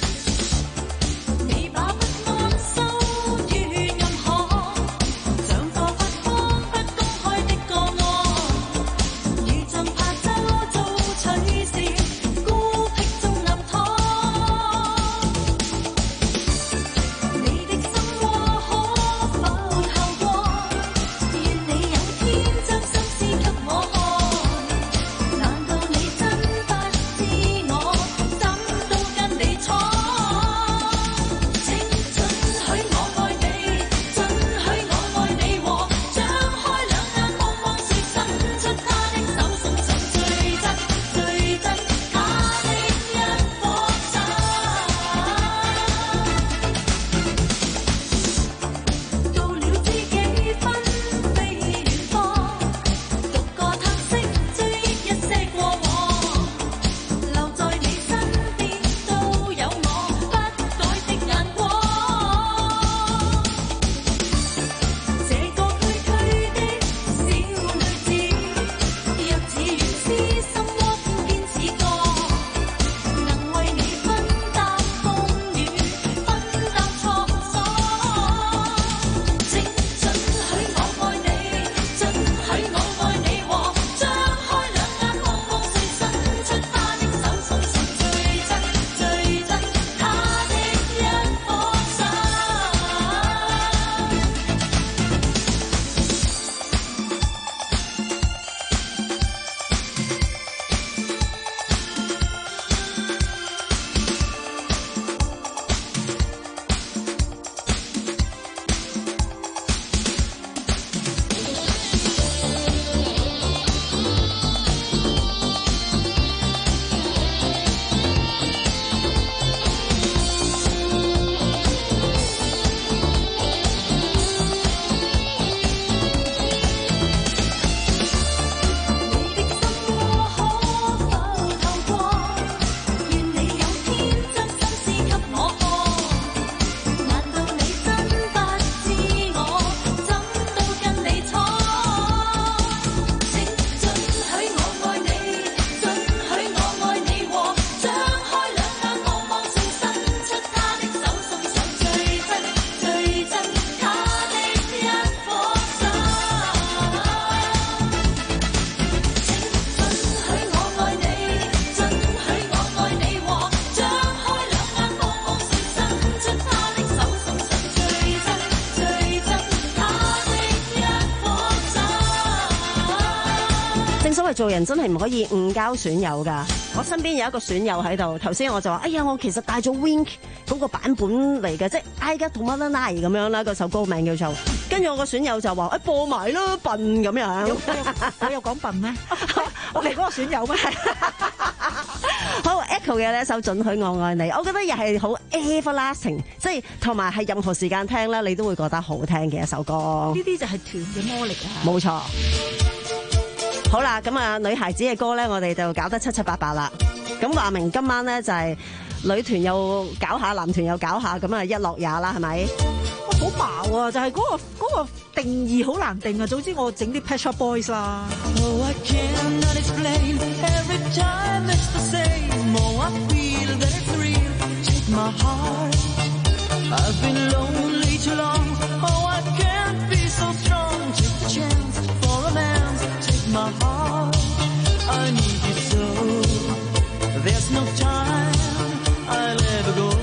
做人真係唔可以誤交損友㗎。我身邊有一個損友喺度，頭先我就話：哎呀，我其實帶咗 Wink 嗰個版本嚟嘅，即係 I Got To Mother Night 咁樣啦，嗰首歌名叫做。跟住我個損友就話：哎，播埋啦，笨咁樣。有我有講笨咩？我哋嗰個損友咩？ 好 Echo 嘅呢首《准許我愛你》，我覺得又係好 everlasting， 即係同埋係任何時間聽咧，你都會覺得好聽嘅一首歌。 呢啲就係團嘅魔力啊！ 冇錯。好啦，咁啊，女孩子嘅歌咧，我哋就搞得七七八八啦。咁話明今晚咧就係女團又搞下，男團又搞下，咁啊一樂也啦，係咪？ 我好矛啊！就係、是、嗰、那個嗰、那個定義好難定啊。總之我整啲 Pet Shop Boys 啦。 Oh, I cannot explain. Every time it's the same. Oh, I feel that it's real. Take my heart. I've been lonely too long. Oh, I can't be so strong. Take the chance for romance. Take my heart. I need you so. There's no time. I'll ever go.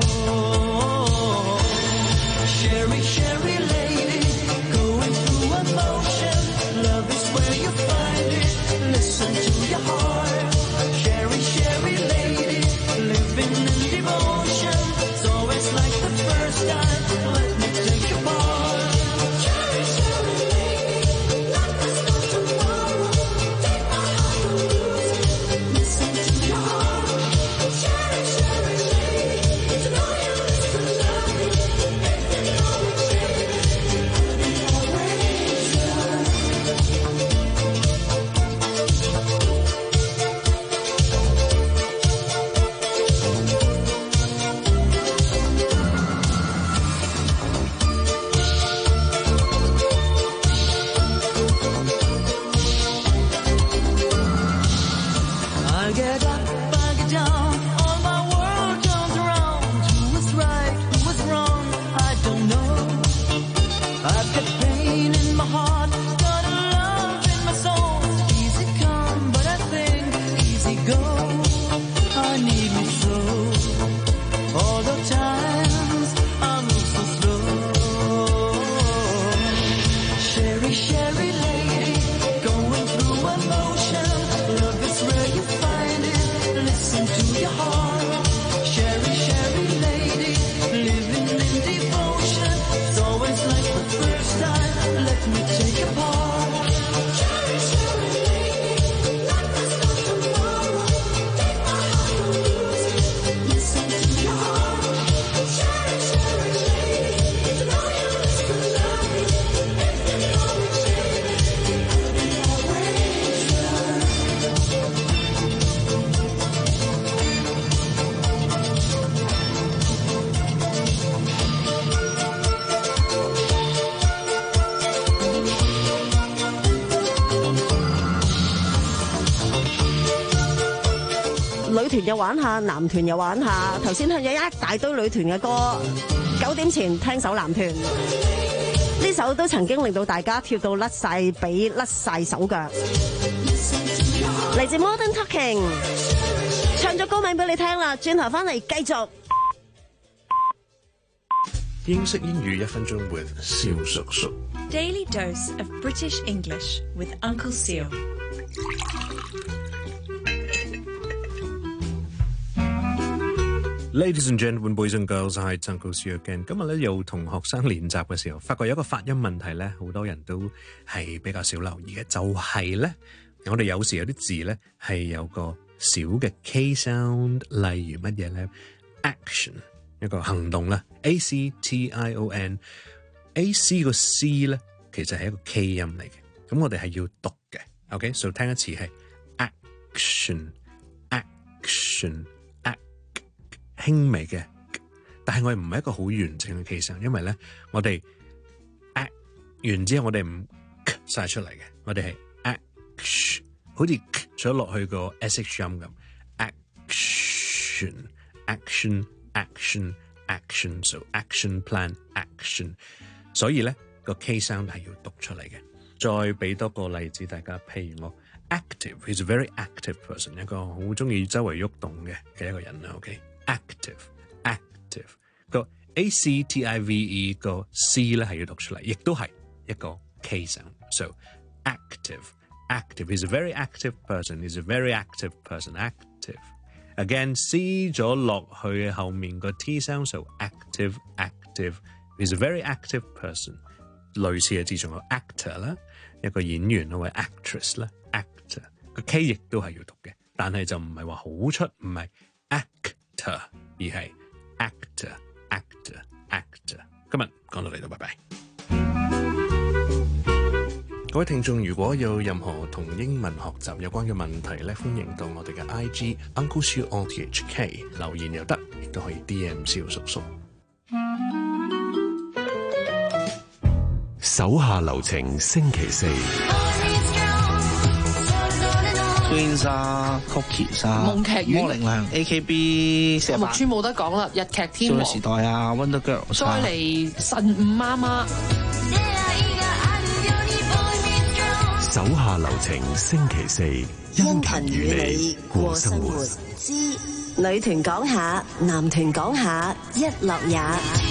Sherry, Sherry lady, going through emotion. Love is where you find it. Listen to your heart. Sherry, Sherry lady, living in devotion. So it's like the first time. Let me take your part. Sherry, Sherry lady, not this not tomorrow. Take my heart and lose it. Listen to your heart. Sherry, Sherry lady, to know you is to love me. If you know it, baby, I'll be always yours. I get up, I get down, all my world turns around. Who is right, who is wrong, I don't know. I've got pain in my heart, got a love in my soul. Easy come, but I think easy go. I need me so. All the times I move so slow. Sherry, Sherry lady, going through emotion. Love is where you find it. Listen to your heart. Sherry, Sherry lady, living in devotion. It's always like the first time. Let me take your part. Sherry, Sherry lady, not this not tomorrow. Take my heart and lose it. Listen to your heart. Sherry, Sherry lady, to know you is to love me. If you know it, baby, I'll be always yours. 女團又玩下，男團又玩下。頭先聽咗一大堆女團嘅歌，九點前聽首男團，呢首都曾經令到大家跳到甩晒髀、甩晒手腳。嚟自 Modern Talking， 唱咗歌名俾你聽啦，轉頭翻嚟繼續。 英式英語一分鐘 with 蕭叔叔。 Daily dose of British English with Uncle Seal. Ladies and gentlemen, boys and girls, I係 Uncle Seal again。今日咧又同學生練習嘅時候，發覺有一個發音問題咧，好多人都係比較少留意嘅，就係咧，我哋有時有啲字咧係有個小嘅 K sound， 例如乜嘢咧 ？Action 一個行動啦 ，A C T I O N，A C 個 C 咧其實係一個 K 音嚟嘅，咁我哋係要讀嘅。OK， 所以聽一次係 action，action。輕微嘅，但係我哋唔係一個好完整嘅 K sound，因為咧我哋 act 完之後我哋唔晒出嚟嘅，我哋係 act 好似咗落去個 S H 音咁 ，action action action action so action plan action， 所以咧個 K sound 係要讀出嚟嘅。再俾多個例子大家，譬如我 active is a very active person， 一個好中意周圍喐動嘅嘅一個人啦 ，OK。Active, active 個 A C T I V E 個 C 咧係要讀出嚟，亦都係一個 K sound。So active, active is a very active person. Is a very active person. Active again C 咗落去後面個 T sound。So active, active is a very active person。類似嘅字仲有 actor 啦，一個演員或者 actress 啦 ，actor 個 K 亦都係要讀嘅，但係就唔係話好出，唔係 act。而係 actor actor actor。今日講到呢度，拜拜。各位聽眾，如果有任何同英文學習有關嘅問題咧，歡迎到我哋嘅 I G Uncle Siu O T H K 留言又得，亦都可以 D M 蕭叔叔。 手下留情，星期四。 Twins 啊 ，Cookies 啊， 夢劇院魔力量 A K B 四十八， 木村冇得講啦，日劇天王少女時代啊 ，Wonder Girls 再啊， 嚟神五媽媽。 手下留情，星期四， 因勤與你過生活之女團講下，男團講下，一樂也。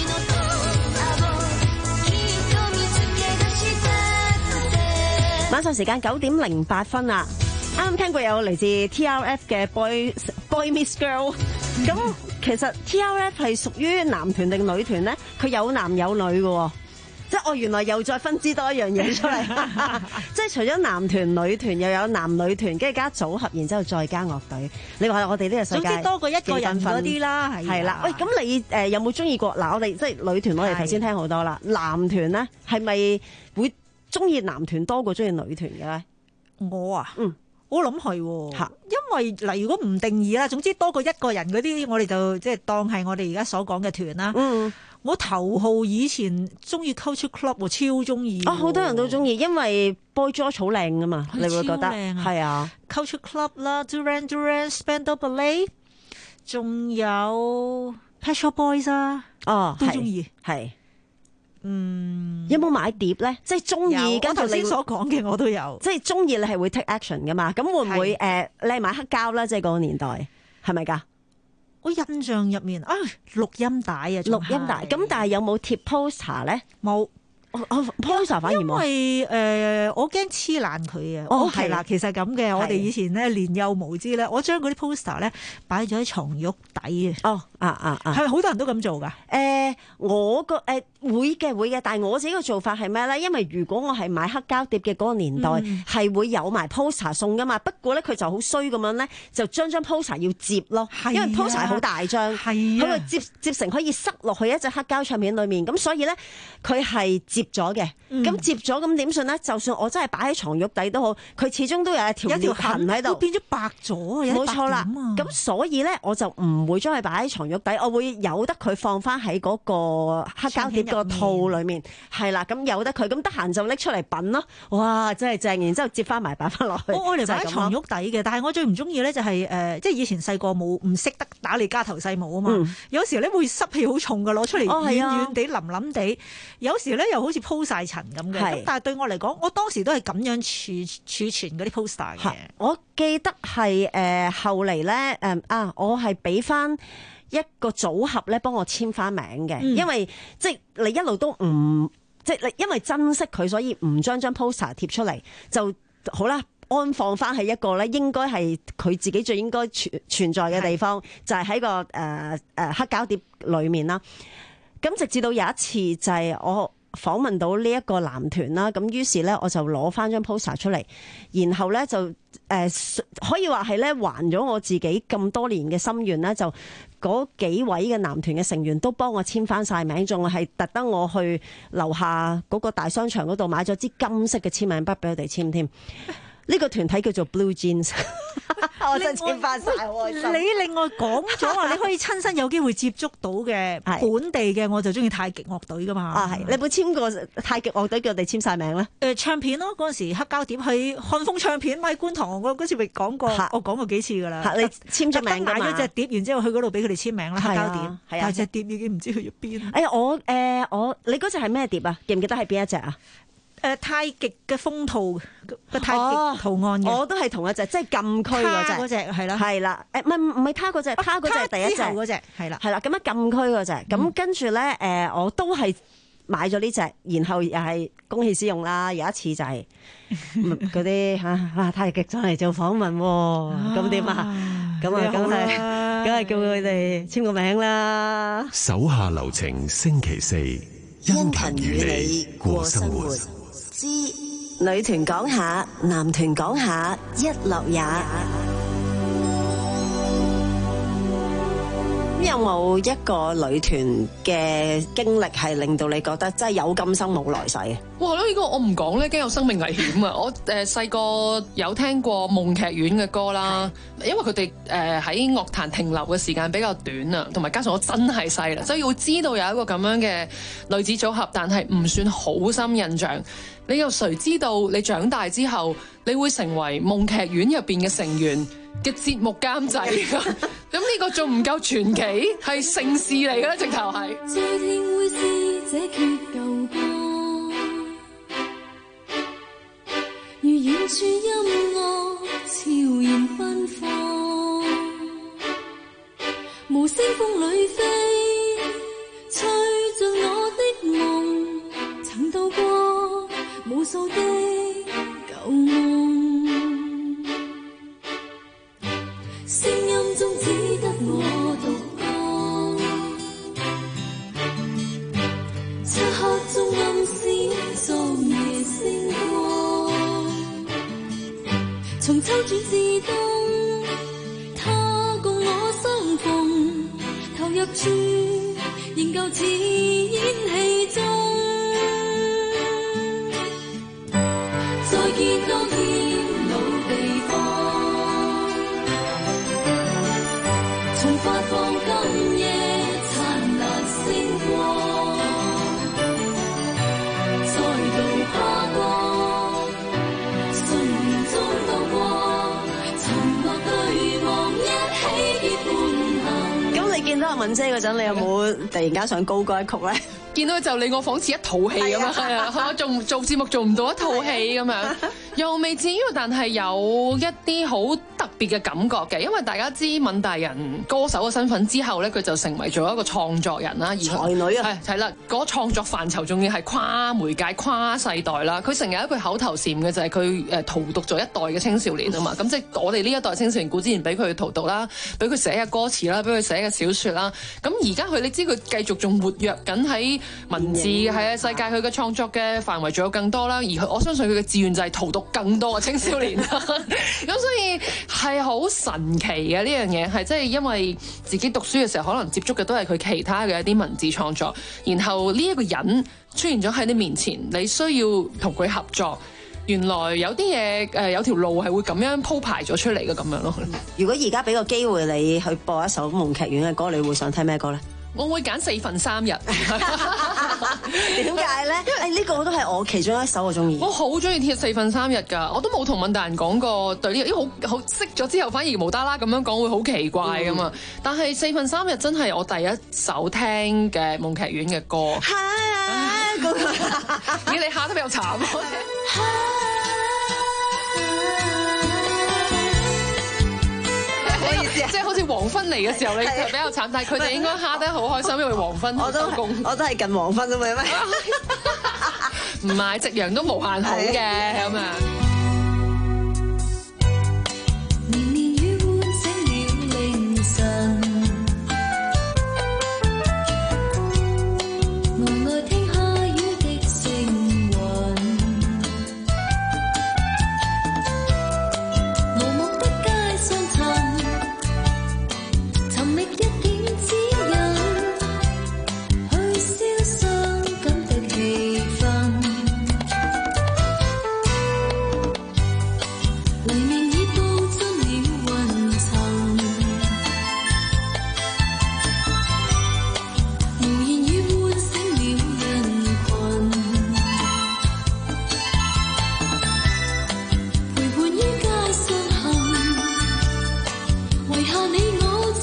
晚上時間九點零八分啦，啱啱聽過有嚟自 T R F 嘅 Boy Boy Meets Girl，咁其實 T R F 係屬於男團定女團咧？佢有男有女嘅，即係我原來又再分支多一樣嘢出嚟，即係除咗男團女團又有男女團，跟住加組合，然之後再加樂隊。你話我哋呢個世界總之多過一個人嗰啲啦，係係啦。喂，咁你誒有冇中意過？嗱，我哋即係女團，我哋頭先聽好多啦。男團咧係咪會中意男團多過中意女團嘅咧？ 我啊， 嗯， 我諗係，因為嗱，如果唔定義啦，總之多過一個人嗰啲，我哋就即係當係我哋而家所講嘅團啦。 嗯， 我頭號以前中意 Culture Club， 超中意。 哦，好多人都中意，因為 Boy George 好靚啊嘛，你會覺得係啊。 Culture Club 啦 ，Duran Duran、Spandau Ballet， 仲有 Pet Shop Boys 啊， 哦， 都中意， 係。 嗯， 有冇買碟咧？即係中意，跟住頭先所講嘅我都有。 即係中意你係會 take action 噶嘛？咁會唔會誒？你係買黑膠啦？即係嗰個年代係咪㗎？ 我印象入面啊，錄音帶啊， 錄音帶。咁但係有冇貼 poster 咧？ 冇。 我我 poster 反而冇， 因為誒、呃、我驚黐爛佢啊！ 哦， 係啦，其實咁嘅，我哋以前咧年幼無知咧，我將嗰啲 poster 咧擺咗喺床褥底啊！ 哦，啊啊啊！ 係咪好多人都咁做㗎？誒、 呃，我個誒、呃、會嘅會嘅，但係我自己嘅做法係咩咧？因為如果我係買黑膠碟嘅嗰個年代，係、嗯、會有埋 poster 送㗎嘛。不過咧，佢就好衰咁樣咧，就將張 poster 要摺咯， 啊、 因為 poster 係好大張，佢啊， 摺摺成可以塞落去一隻黑膠唱片裡面，咁所以咧佢係摺咗嘅。咁接咗咁點算咧？就算我真係擺喺床褥底都好，佢始終都有一條裂痕喺度， 變咗白咗， 冇錯啦。咁所以咧，我就唔會將佢擺喺床褥底，我會由得佢放翻喺嗰個黑膠碟個套裏面，係啦。咁由得佢，咁得閒就拎出嚟品咯。哇，真係正！然之後接翻埋擺翻落去。 我愛嚟擺喺床褥底嘅，但係我最唔中意咧就係、是、誒、呃，即係以前細個冇唔識得打理家頭細務啊嘛。嗯、有時咧會濕氣好重嘅，攞出嚟軟軟地、腍腍地。有時咧又好似鋪晒塵咁嘅。咁但係對我嚟講，我當時都係咁樣儲儲存嗰啲 poster 嘅。 我記得係誒、呃、後嚟咧誒啊，我係俾翻一個組合咧幫我簽翻名嘅、嗯，因為即係你一路都唔即係你因為珍惜佢，所以唔將張 poster 貼出嚟就好啦，安放翻喺一個咧應該係佢自己最應該存存在嘅地方，就係、是、喺個誒誒、呃呃、黑膠碟裏面啦。咁直至到有一次就係我訪問到呢一個男團啦，咁於是咧我就攞翻張 poster 出嚟，然後咧就誒、呃、可以話係咧還咗我自己咁多年嘅心願咧，就嗰幾位嘅男團嘅成員都幫我簽翻晒名，仲係特登我去樓下嗰個大商場嗰度買咗支金色嘅簽名筆俾佢哋簽添。呢、這個團體叫做 Blue Jeans， 我真係簽翻晒，開心。 你另外講咗話，你可以親身有機會接觸到嘅本地嘅，我就中意太極樂隊噶嘛。 啊，係你有冇簽過太極樂隊叫我哋簽晒名咧？誒、 呃，唱片咯，嗰陣時黑膠碟喺漢風唱片喺觀塘，我嗰時咪講過，我講過幾次噶啦。 你簽咗名㗎嘛？ 買咗隻碟，然之後去嗰度俾佢哋簽名啦，黑膠碟。 係啊， 但係隻碟已經唔知去咗邊。 哎呀，我誒、呃、我你嗰隻係咩碟啊？記唔記得係邊一隻啊？ 誒、呃、太極嘅風套個太極圖案嘅、哦， 我都係同一隻，即係禁區嗰隻， 嗰隻係啦， 係啦，誒唔係唔係他嗰隻，他嗰隻係第一隻嗰隻係啦， 係啦，咁樣禁區嗰隻，咁、嗯、跟住咧誒，我都係買咗呢隻，然後又係公器私用啦。有一次就係嗰啲嚇哇太極上嚟做訪問喎，咁點啊？咁啊，梗係梗係叫佢哋簽個名啦。 手下留情，星期四。因勤與你過生活之女團講下，男團講下，一樂也。 咁有冇一個女團嘅經歷係令到你覺得真係有今生冇來世啊？ 哇！呢個我唔講咧，驚有生命危險啊！我誒細個有聽過夢劇院嘅歌啦，因為佢哋誒喺樂壇停留嘅時間比較短啊，同埋加上我真係細啦，所以要知道有一個咁樣嘅女子組合，但係唔算好深印象。你又誰知道你長大之後，你會成為夢劇院入邊嘅成員嘅節目監製㗎？咁呢個仲唔夠傳奇，係盛事嚟嘅咧，直頭係。 在天會是這闕舊歌，如遠處音樂悄然奔放，無聲風裏飛，吹進我的夢，曾度過無數的舊夢，聲音中只得我獨歌，漆黑中暗閃昨夜星光，從秋轉至冬，他共我相逢，投入處仍舊似演戲中。再見到天老地方，重發放今夜燦爛星光，再度跨過歲月中度過，沉默對望一起結伴行。 咁你見到阿敏姐嗰陣，你有冇突然間想高歌一曲咧？ 見到佢就令我仿似一套戲咁樣，係啊，我做做節目做唔到一套戲咁樣，又未至於，但係有一啲好特別嘅感覺嘅，因為大家知敏大人歌手嘅身份之後咧，佢就成為咗一個創作人啦，而才女啊， 係係啦，嗰創作範疇仲要係跨媒介、跨世代啦。佢成日一句口頭禪嘅就係佢誒荼毒咗一代嘅青少年啊嘛，咁即係我哋呢一代青少年，固之然俾佢荼毒啦，俾佢寫嘅歌詞啦，俾佢寫嘅小説啦。咁而家佢你知佢繼續仲活躍緊喺文字係啊，世界佢嘅創作嘅範圍仲有更多啦，而佢我相信佢嘅志願就係荼毒更多嘅青少年啦。咁所以係好神奇嘅呢樣嘢，係即係因為自己讀書嘅時候，可能接觸嘅都係佢其他嘅一啲文字創作，然後呢一個人出現咗喺你面前，你需要同佢合作。原來有啲嘢誒有條路係會咁樣鋪排咗出嚟嘅咁樣咯。 如果而家俾個機會你去播一首夢劇院嘅歌，你會想聽咩歌咧？ 我會揀四分三日。點解咧？因為呢個都係我其中一首我中意。 我好中意聽四分三日㗎，我都冇同敏大人講過對呢、呢個，因為好好識咗之後，反而無啦啦咁樣講會好奇怪㗎嘛。嗯、但係四分三日真係我第一首聽嘅夢劇院嘅歌。係啊，咦你嚇得比較慘啊！即係好似黃昏嚟嘅時候，你比較慘，但係佢哋應該蝦得好開心，因為黃昏我都我都係近黃昏啊嘛， 唔係夕陽都無限好嘅咁樣。 綿綿雨喚醒了凌晨，我愛聽下雨的聲韻，無目的街上尋。尋覓一點指引，去消傷感的氣氛。黎明已報進了雲層，無言語喚醒了人群，陪伴於街上行，遺下你我。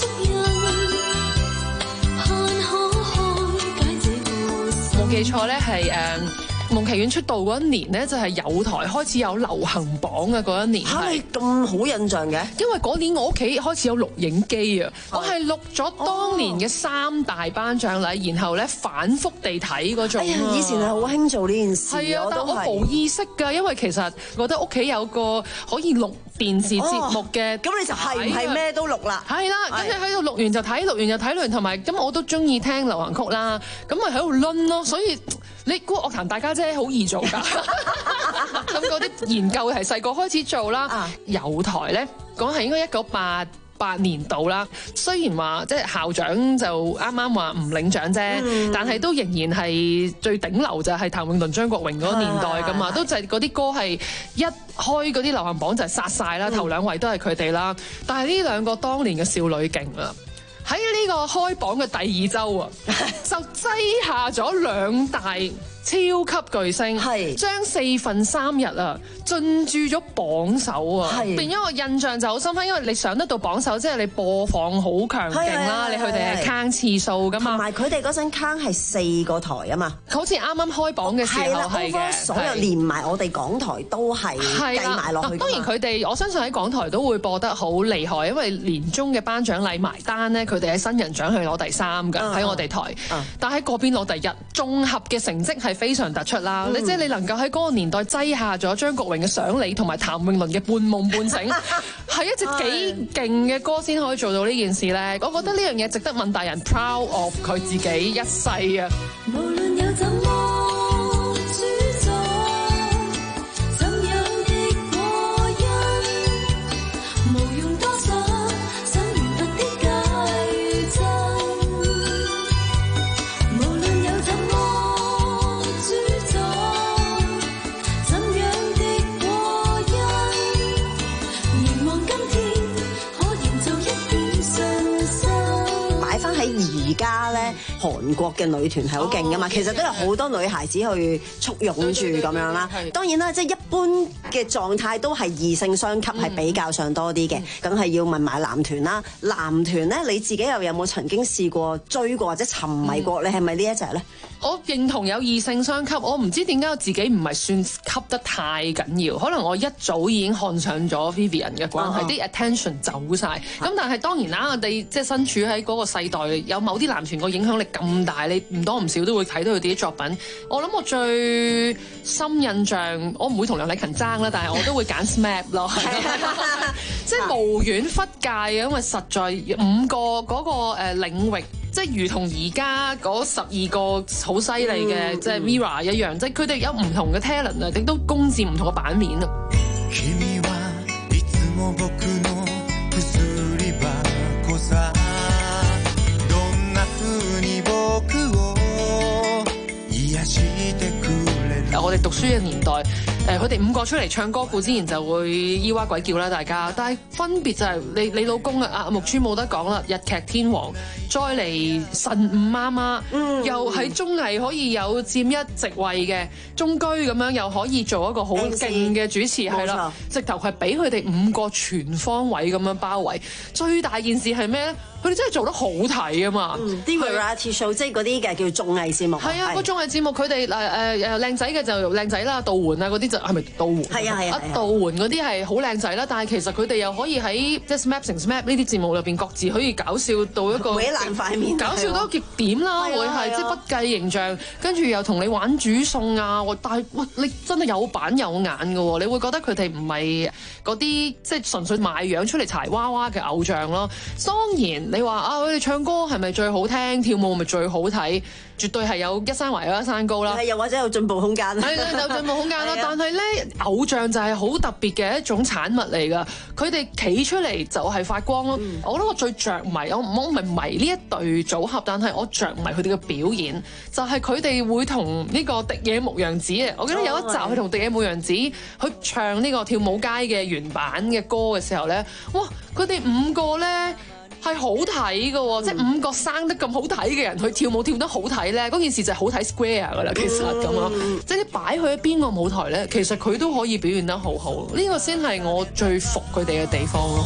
冇記錯咧，係誒夢劇院出道嗰一年咧，就係有台開始有流行榜嘅嗰一年。 嚇你咁好印象嘅？ 因為嗰年我屋企開始有錄影機啊，我係錄咗當年嘅三大頒獎禮，然後咧反覆地睇嗰種。 哎呀，以前係好興做呢件事。 係啊，但我冇意識㗎，因為其實覺得屋企有個可以錄電視節目嘅， 咁你就係唔係咩都錄啦？ 係啦，咁你喺度錄完就睇，錄完就睇，錄完同埋咁我都中意聽流行曲啦，咁咪喺度攆咯，所以你估樂壇大家姐好易做㗎，咁嗰啲研究係細個開始做啦。有台咧講係應該一九八八年度啦。雖然話即係校長就啱啱話唔領獎啫，嗯、但係都仍然係最頂流就係譚詠麟、張國榮嗰個年代噶嘛，都就係嗰啲歌係一開嗰啲流行榜就係殺晒啦，嗯、頭兩位都係佢哋啦。但係呢兩個當年嘅少女勁啦，喺呢個開榜嘅第二週啊，就擠下咗兩大超級巨星，係將四分三日啊進駐咗榜首啊，變咗個印象就好深刻，因為你上得到榜首，即係你播放好強勁啦，你佢哋係坑次數噶嘛，同埋佢哋嗰陣坑係四個台啊嘛，好似啱啱開榜嘅時候係嘅， 所有連埋我哋港台都係計埋落去。當然佢哋我相信喺港台都會播得好厲害，因為年終嘅頒獎禮埋單咧，佢哋喺新人獎去攞第三㗎，喺、嗯、我哋台，嗯、但喺嗰邊攞第一，綜合嘅成績係非常突出啦！你、嗯、即係你能夠喺嗰個年代擠下咗張國榮嘅想你同埋譚詠麟嘅半夢半醒，係一隻幾勁嘅歌先可以做到呢件事咧。我覺得呢樣嘢值得問大人 proud of 佢自己一世啊！無論有怎麼主宰，怎樣的過因，無用多想，想完不的計真。無論有怎麼主宰，怎樣的過因，凝望今天可營造一點信心。擺翻喺而家咧，韓國嘅女團係好勁噶嘛，其實都有好多女孩子去簇擁住咁樣啦。當然啦，即係一般嘅狀態都係異性相吸係比較上多啲嘅，梗係要問埋男團啦。男團咧，你自己又有冇曾經試過追過或者沉迷過？你係咪呢一隻咧？我認同有異性相吸，我唔知點解我自己唔係算吸得太緊要，可能我一早已經看上咗 Vivian 嘅關係，啲、uh huh. attention 走晒。咁、uh huh. 但係當然啦，我哋即係身處喺嗰個世代，有某啲男團個影響力咁大，你唔多唔少都會睇到佢哋啲作品。我諗我最深印象，我唔會同梁禮勤爭啦，但係我都會揀 S M A P 咯，即係無遠弗屆嘅，因為實在五個嗰個誒領域。即係如同而家嗰十二個好犀利嘅，即係 Mira 一樣，即係佢哋有唔同嘅 talent 啊，亦都攻佔唔同嘅版面啊。我哋讀書嘅年代，誒佢哋五個出嚟唱歌，固之然就會咿哇鬼叫啦，大家。但係分別就係你你老公啊，阿木村冇得講啦，日劇天王，再嚟神五媽媽，嗯、又喺綜藝可以有佔一席位嘅中居咁樣，又可以做一個好勁嘅主持，係啦，直頭係俾佢哋五個全方位咁樣包圍。最大件事係咩咧？佢哋真係做得好睇啊嘛！啲 variety show 即係嗰啲嘅叫綜藝節目。係啊，個綜藝節目佢哋誒誒誒靚仔嘅就靚仔啦，杜媛啊嗰啲就係咪杜媛？係啊係啊，杜媛嗰啲係好靚仔啦，但係其實佢哋又可以喺即係 S M A P 成 S M A P 呢啲節目裏邊各自可以搞笑到一個搲爛塊面，搞笑到極點啦，會係即係不計形象，跟住又同你玩煮餸啊！但係喂，你真係有板有眼嘅喎，你會覺得佢哋唔係嗰啲即係純粹賣樣出嚟柴娃娃嘅偶像咯。當然。你話啊，佢哋唱歌係咪最好聽？跳舞咪最好睇？絕對係有一山還有一山高啦。又或者有進步空間。係啦，有進步空間啦。但係咧，偶像就係好特別嘅一種產物嚟㗎。佢哋企出嚟就係發光咯。嗯、我覺得我最着迷，我我唔係迷呢一對組合，但係我着迷佢哋嘅表演，就係佢哋會同呢個荻野牧洋子啊。我記得有一集佢同荻野牧洋子去唱呢個跳舞街嘅原版嘅歌嘅時候咧，哇！佢哋五個咧。係好睇嘅喎，嗯、即係五個生得咁好睇嘅人去跳舞跳得好睇咧，嗰件事就係好睇 square 㗎啦，其實咁咯，嗯、即係你擺去喺邊個舞台咧，其實佢都可以表現得好好，呢、呢個先係我最服佢哋嘅地方咯。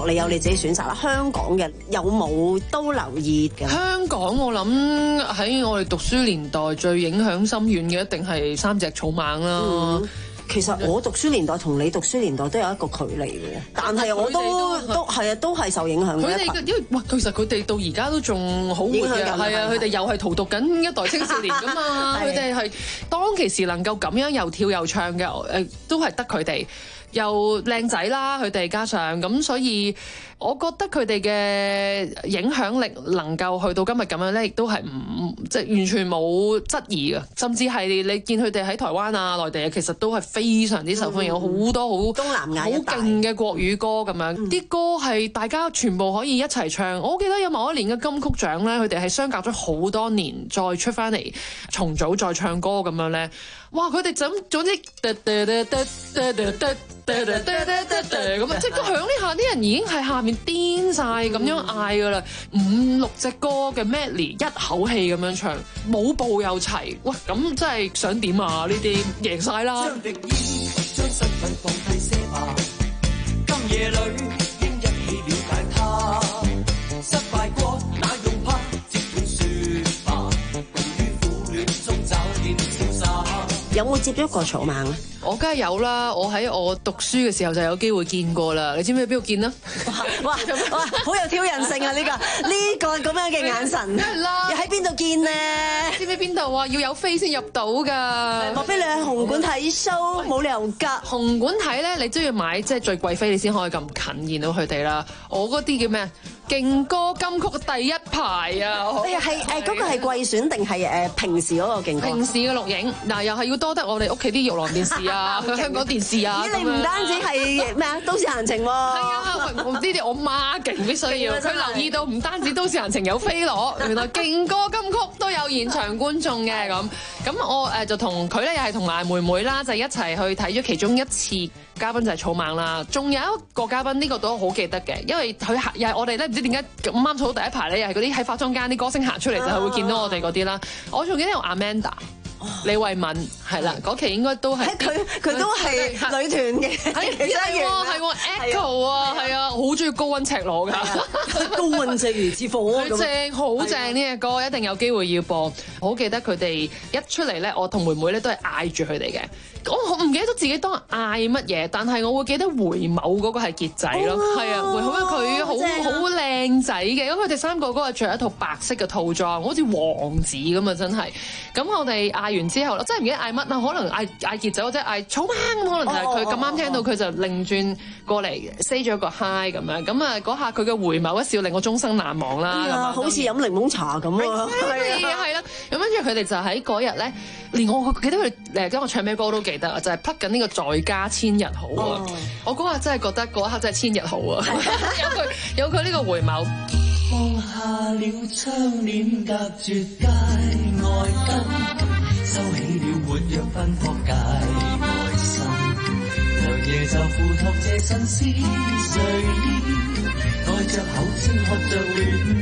國你有你自己選擇啦。香港嘅有冇都留意嘅？ 香港我諗喺我哋讀書年代最影響深遠嘅一定係三隻草蜢啦。 嗯其實我讀書年代同你讀書年代都有一個距離嘅，但係我都都係啊，都係受影響嘅。 佢哋嘅因為哇，其實佢哋到而家都仲好活嘅，係啊，佢哋又係荼毒緊一代青少年㗎嘛。佢哋係當其時能夠咁樣又跳又唱嘅，誒都係得佢哋。又靚仔啦，佢哋加上咁，所以我覺得佢哋嘅影響力能夠去到今日咁樣咧，亦都係唔即係完全冇質疑嘅，甚至係你見佢哋喺台灣啊、內地啊，其實都係非常之受歡迎，有好、嗯、多好東南亞好勁嘅國語歌咁樣，啲、嗯、歌係大家全部可以一齊唱。我記得有某一年嘅金曲獎咧，佢哋係相隔咗好多年再出翻嚟重組再唱歌咁樣咧，哇！佢哋就咁總之咁啊！即係響呢下，啲人已經喺下面癲晒咁樣嗌噶啦，五六隻歌嘅 medley 一口氣咁樣唱，舞步又齊，喂！咁真係想點啊？呢啲贏晒啦！將敵意，將身份放低些吧，今夜裏應一起了解他，失敗過那用怕，接本説吧，於苦戀中找見瀟灑。 有冇接觸過草蜢啊？ 我梗係有啦，我喺我讀書嘅時候就有機會見過啦。你知唔知喺邊度見啊？ 哇哇，好有挑釁性啊！呢、呢個呢、呢個咁樣嘅眼神， 梗係啦。 又喺邊度見呢？ 知唔知邊度啊？要有飛先入到㗎。 莫非你去紅館睇 show？冇理由㗎。 紅館睇咧，你都要買即係最貴飛，你先可以咁近見到佢哋啦。我嗰啲叫咩？勁歌金曲嘅第一排啊！ 係誒嗰個係季選定係誒平時嗰個勁歌？ 平時嘅錄影嗱，又係要多得我哋屋企啲玉郎電視啊，香港電視啊。 咦？你唔單止係咩啊？都市閒情喎。係啊，我呢啲我媽勁必須要，佢留意到唔單止都市閒情有飛攞，原來勁歌金曲都有現場觀眾嘅咁。咁我誒就同佢咧，又係同埋妹妹啦，就一齊去睇咗其中一次。嘉賓就係草蜢啦，仲有一個嘉賓呢、呢個都好記得嘅，因為佢又係我哋咧，唔知點解咁啱坐到第一排咧，又係嗰啲喺化妝間啲歌星行出嚟就係會見到我哋嗰啲啦。我仲記得有 Amanda、哦、李慧敏係啦，嗰期應該都係佢佢都係女團嘅， 係係喎 Echo 啊，係啊，好中意高溫赤裸㗎， 高溫赤如之火佢正好正呢隻歌，一定有機會要播。好記得佢哋一出嚟咧，我同妹妹咧都係嗌住佢哋嘅。我唔記得咗自己當日嗌乜嘢，但係我會記得回眸嗰個係傑仔咯，係啊、哦，回眸佢好好靚仔嘅，咁佢哋三個嗰日着一套白色嘅套裝，好似王子咁啊，真係。咁我哋嗌完之後，真係唔記得嗌乜啊，可能嗌嗌傑仔或者嗌草蜢咁，可能就係佢咁啱聽到佢就擰轉過嚟 say 咗個 hi 咁樣，咁啊嗰下佢嘅回眸一笑令我終生難忘啦， 哎、好似飲檸檬茶咁啊， 係啊，係啦，咁跟住佢哋就喺嗰日咧，連我記得佢誒跟我唱咩歌都記得啊，就係 plug 緊呢個在家千日好啊！哦、我嗰下真係覺得嗰一刻真係千日好啊！有佢有佢呢個回眸。 放下了窗簾隔絕街外燈，收起了活躍奔波界內心，良夜就附託這心思睡意，蓋着口清喝着暖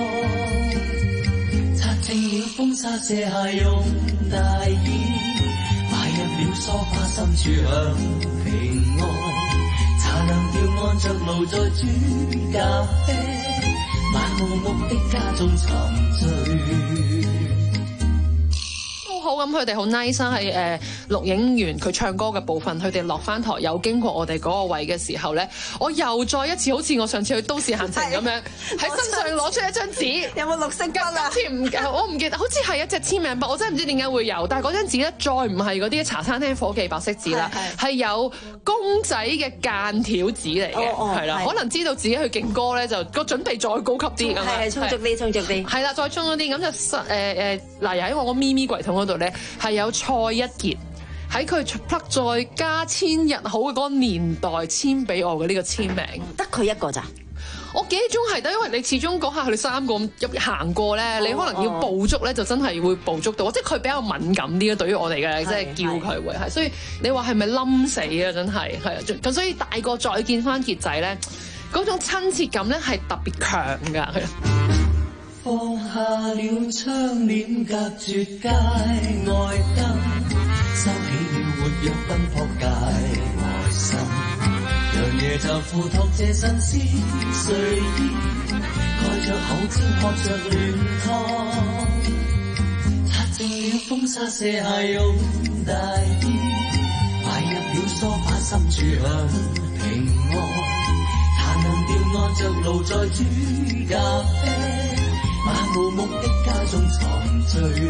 湯，擦淨了風沙卸下用大衣，買入了梳化深處享平安，茶涼調按着爐在煮咖啡，漫無目的家中沉醉。 好咁，佢哋好 nice 係誒錄影完佢唱歌嘅部分，佢哋落翻台有經過我哋嗰個位嘅時候咧，我又再一次好似我上次去都市閒情咁樣喺身上攞出一張紙， 有冇綠色筆啊？ 今次唔，我唔記得，好似係一隻簽名筆，我真係唔知點解會有，但係嗰張紙咧再唔係嗰啲茶餐廳伙記白色紙啦，係有公仔嘅間條紙嚟嘅，係啦，可能知道自己去勁歌咧，就個準備再高級啲咁樣， 係充足啲，充足啲， 係啦，再充咗啲咁就誒誒嗱，又喺我個咪咪櫃桶嗰度咧，係有蔡一傑喺佢 plug 再加千日好嘅嗰個年代簽俾我嘅呢個簽名， 得佢一個咋？ 我記憶中係得，因為你始終嗰下佢哋三個入行過咧，你可能要捕捉咧，就真係會捕捉到，即係佢比較敏感啲咯。對於我哋嘅，即係叫佢會係，所以你話係咪冧死啊？真係係啊，咁所以大個再見翻傑仔咧，嗰種親切感咧係特別強㗎。 放下了窗簾隔絕街外燈，收起了活躍奔波界外心，讓夜夜就付託這身絲睡衣，蓋着口尖喝着暖湯，擦淨了風沙卸下擁大衣，擺入了梳化深處很平安，彈能調按着爐在煮咖啡，漫無目的家中藏醉。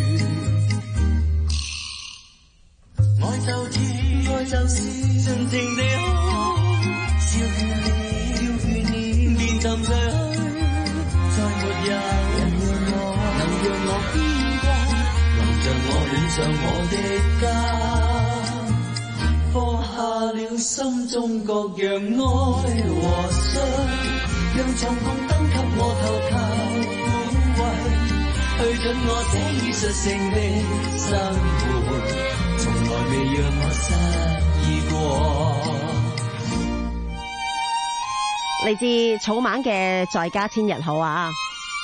愛就跳，愛就是盡情地哭，笑倦了，笑倦了，便沉睡去，再沒有人讓我，能讓我邊光，能像我戀上我的家，放下了心中各樣哀和傷，讓長共燈給我投靠撫慰，去盡我這藝術性的生活。從來未讓我失意過。 嚟自草蜢嘅在家千日好啊！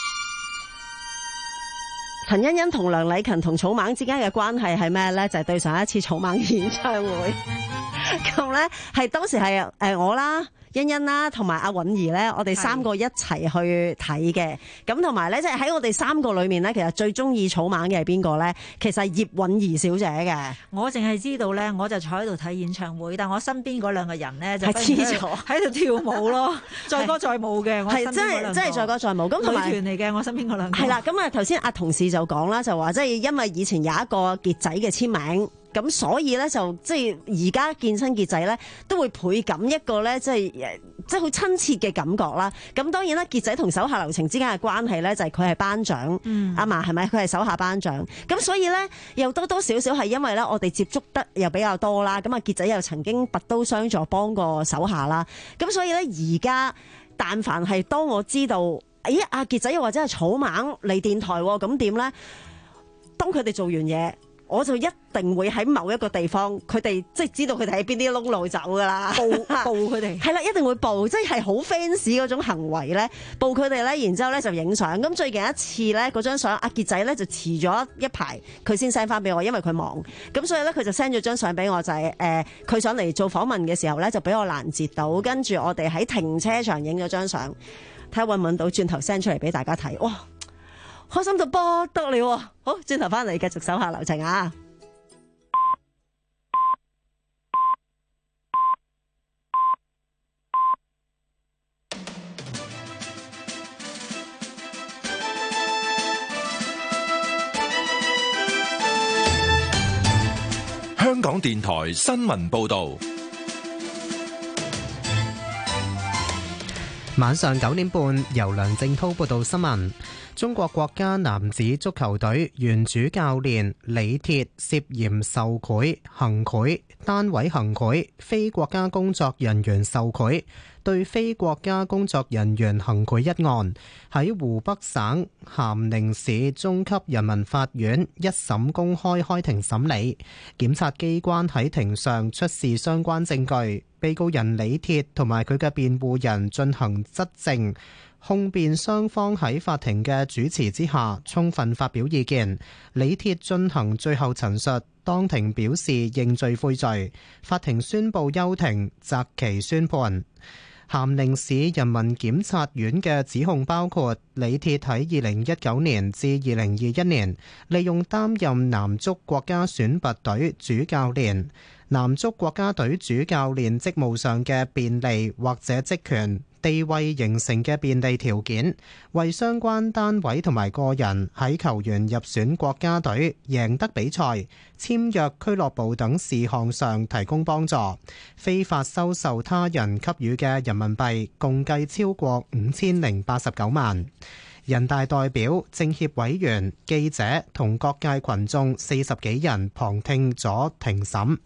陳欣欣同梁禮勤同草蜢之間嘅關係係咩咧？就係、是、對上一次草蜢演唱會，咁咧係當時係誒我啦。欣欣啦，同埋阿允兒咧，我哋三個一齊去睇嘅。咁同埋咧，即係喺我哋三個裏面咧，其實最中意草蜢嘅係邊個咧？其實係葉允兒小姐嘅。 我淨係知道咧，我就坐喺度睇演唱會，但我身邊嗰兩個人咧就係黐咗喺度跳舞咯，載歌載舞嘅。 係真係真係載歌載舞。咁同埋女團嚟嘅，我身邊嗰兩個。 係啦，咁啊頭先阿同事就講啦，就話即係因為以前有一個傑仔嘅簽名。咁所以咧就即係而家見親傑仔咧都會倍感一個咧即係即係好親切嘅感覺啦。咁當然啦，傑仔同手下留情之間嘅關係咧就係佢係班長，阿嫲係咪？佢係手下班長。咁所以咧又多多少少係因為咧我哋接觸得又比較多啦。咁啊傑仔又曾經拔刀相助幫過手下啦。咁所以咧而家但凡係當我知道，咦阿傑仔又或者係草蜢嚟電台咁點咧？當佢哋做完嘢。我就一定會喺某一個地方，佢哋即係知道佢哋喺邊啲窿路走噶啦， 報報佢哋係啦，一定會報，即係好 fans 嗰種行為咧，報佢哋咧，然之後咧就影相。咁最近一次咧，嗰張相阿傑仔咧就遲咗一排，佢先 send 翻俾我，因為佢忙。咁所以咧，佢就 send 咗張相俾我，就係誒佢上嚟做訪問嘅時候咧，就俾我攔截到，跟住我哋喺停車場影咗張相，睇下揾唔揾到，轉頭 send 出嚟俾大家睇。哇！開心到不得了，好，轉頭翻嚟繼續手下留情啊！ 香港電台新聞報道。 晚上九點半，由梁正滔報道新聞。中國國家男子足球隊原主教練李鐵涉嫌受賄、行賄、單位行賄、非國家工作人員受賄、對非國家工作人員行賄一案，喺湖北省咸寧市中級人民法院一審公開開庭審理。檢察機關喺庭上出示相關證據，被告人李鐵同埋佢嘅辯護人進行質證。控辯雙方喺法庭嘅主持之下，充分發表意見。李鐵進行最後陳述，當庭表示認罪悔罪。法庭宣布休庭，擇期宣判。咸寧市人民檢察院嘅指控包括李鐵喺二零一九年至二零二一年，利用擔任男足國家選拔隊主教練、男足國家隊主教練職務上嘅便利或者職權地位形成嘅便利條件，為相關單位同埋個人喺球員入選國家隊、贏得比賽、簽約俱樂部等事項上提供幫助，非法收受他人給予嘅人民幣共計超過五千零八十九萬。人大代表、政協委員、記者同各界群眾四十幾人旁聽咗庭審。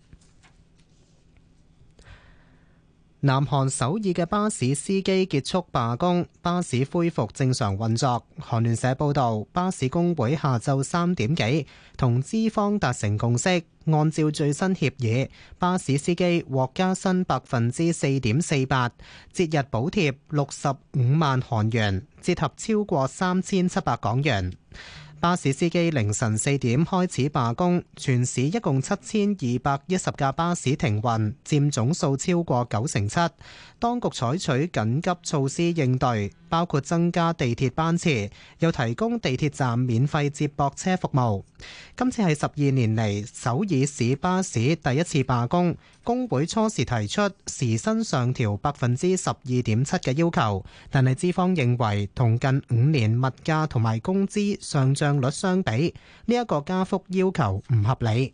南韓首爾嘅巴士司機結束罷工，巴士恢復正常運作。韓聯社報導，巴士工會下晝三點幾同資方達成共識，按照最新協議，巴士司機獲加薪百分之四點四八，節日補貼六十五萬韓元，折合超過三千七百港元。 巴士司機凌晨四點開始罷工，全市一共七千二百一十架巴士停運，佔總數超過九成七。當局採取緊急措施應對，包括增加地鐵班次，又提供地鐵站免費接駁車服務。今次係十二年嚟首爾市巴士第一次罷工，工會初時提出時薪上調百分之十二點七嘅要求，但係資方認為同近五年物價同埋工資上漲率相比，呢一個加幅要求唔合理。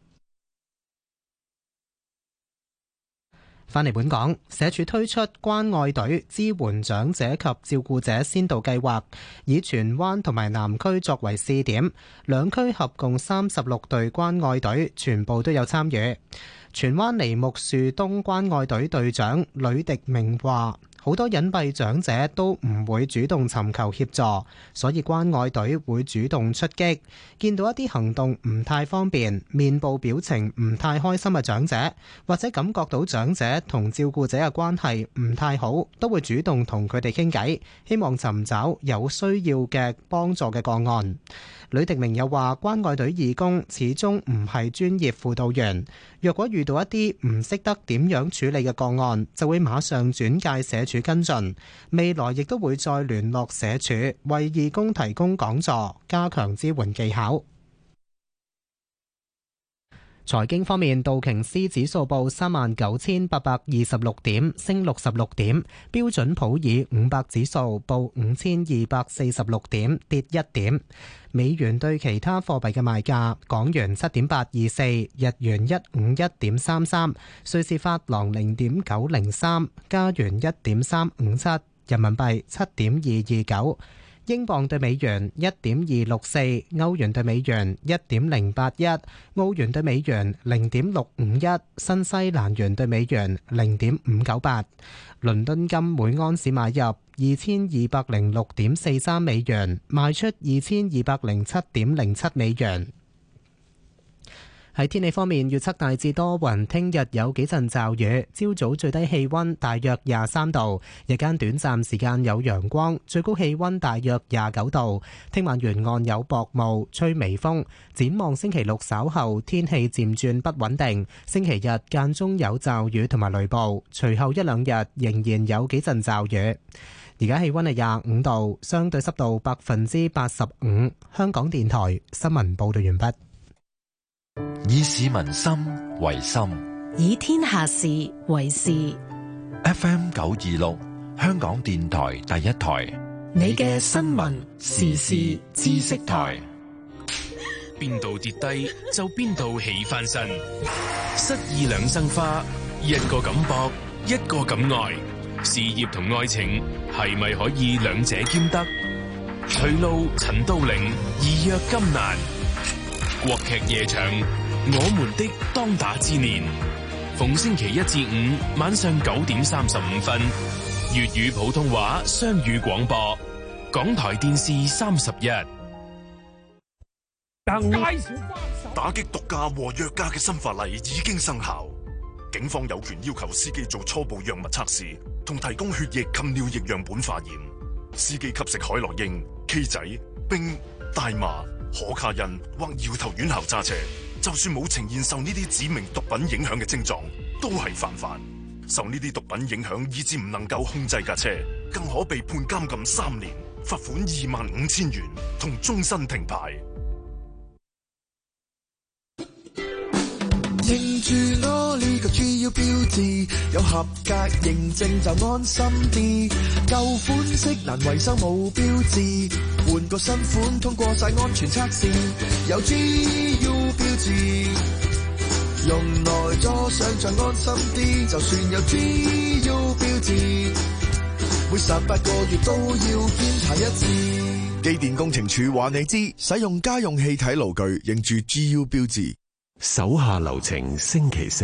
返嚟本港，社署推出關愛隊支援長者及照顧者先導計劃，以荃灣同埋南區作為試點，兩區合共三十六隊關愛隊全部都有參與。荃灣梨木樹東關愛隊隊長呂迪明話：好多隱蔽長者都唔會主動尋求協助，所以關愛隊會主動出擊。見到一啲行動唔太方便、面部表情唔太開心嘅長者，或者感覺到長者同照顧者嘅關係唔太好，都會主動同佢哋傾偈，希望尋找有需要嘅幫助嘅個案。呂迪明又話：關愛隊義工始終唔係專業輔導員，若果遇到一啲唔識得點樣處理嘅個案，就會馬上轉介社署跟進。未來亦都會再聯絡社署，為義工提供講座，加強支援技巧。財經方面，道瓊斯指數報三萬九千八百二十六點，升六十六點；標準普爾五百指數報五千二百四十六點，跌一點。美元對其他貨幣嘅賣價：港元七點八二四，日元一五一點三三，瑞士法郎零點九零三，加元一點三五七，人民幣七點二二九。英鎊對美元一點二六四，歐元對美元一點零八一，澳元對美元零點六五一，新西蘭元對美元零點五九八。倫敦金每安士買入二千二百零六點四三美元，賣出二千二百零七點零七美元。喺天氣方面，預測大致多雲，聽日有幾陣驟雨，朝早最低氣溫大約廿三度，日間短暫時間有陽光，最高氣溫大約廿九度。聽晚沿岸有薄霧，吹微風。展望星期六稍後天氣漸轉不穩定，星期日間中有驟雨同埋雷暴，隨後一兩日仍然有幾陣驟雨。而家氣溫係廿五度，相對濕度百分之八十五。香港電台新聞報道完畢。 以市民心為心， 以天下事為事。 F M 九二六，香港電台第一台， 你嘅新聞時事知識台。 邊度跌低就邊度起翻身，失意兩生花，一個咁搏，一個咁愛，事業同愛情係咪可以兩者兼得？徐璐、陳都靈，義約金蘭。國劇夜場，我們的當打之年，逢星期一至五晚上九點三十五分，粵語普通話雙語廣播，港台電視三十一。 打擊毒駕和藥駕嘅新法例已經生效，警方有權要求司機做初步藥物測試，同提供血液及尿液樣本化驗。司機吸食海洛因、K 仔、冰、大麻、可卡因或搖頭丸後揸車，就算冇呈現受呢啲指明毒品影響嘅症狀，都係犯法。受呢啲毒品影響，以致唔能夠控制架車，更可被判監禁三年、罰款二萬五千元同終身停牌。 認住我呢個 G U 標誌，有合格認證就安心啲。舊款式難維修冇標誌，換個新款通過晒安全測試。有 G U 標誌，用耐咗想像安心啲。就算有 G U 標誌，每十八個月都要檢查一次。機電工程署話你知，使用家用氣體爐具認住 G U 標誌。 手下留情，星期四。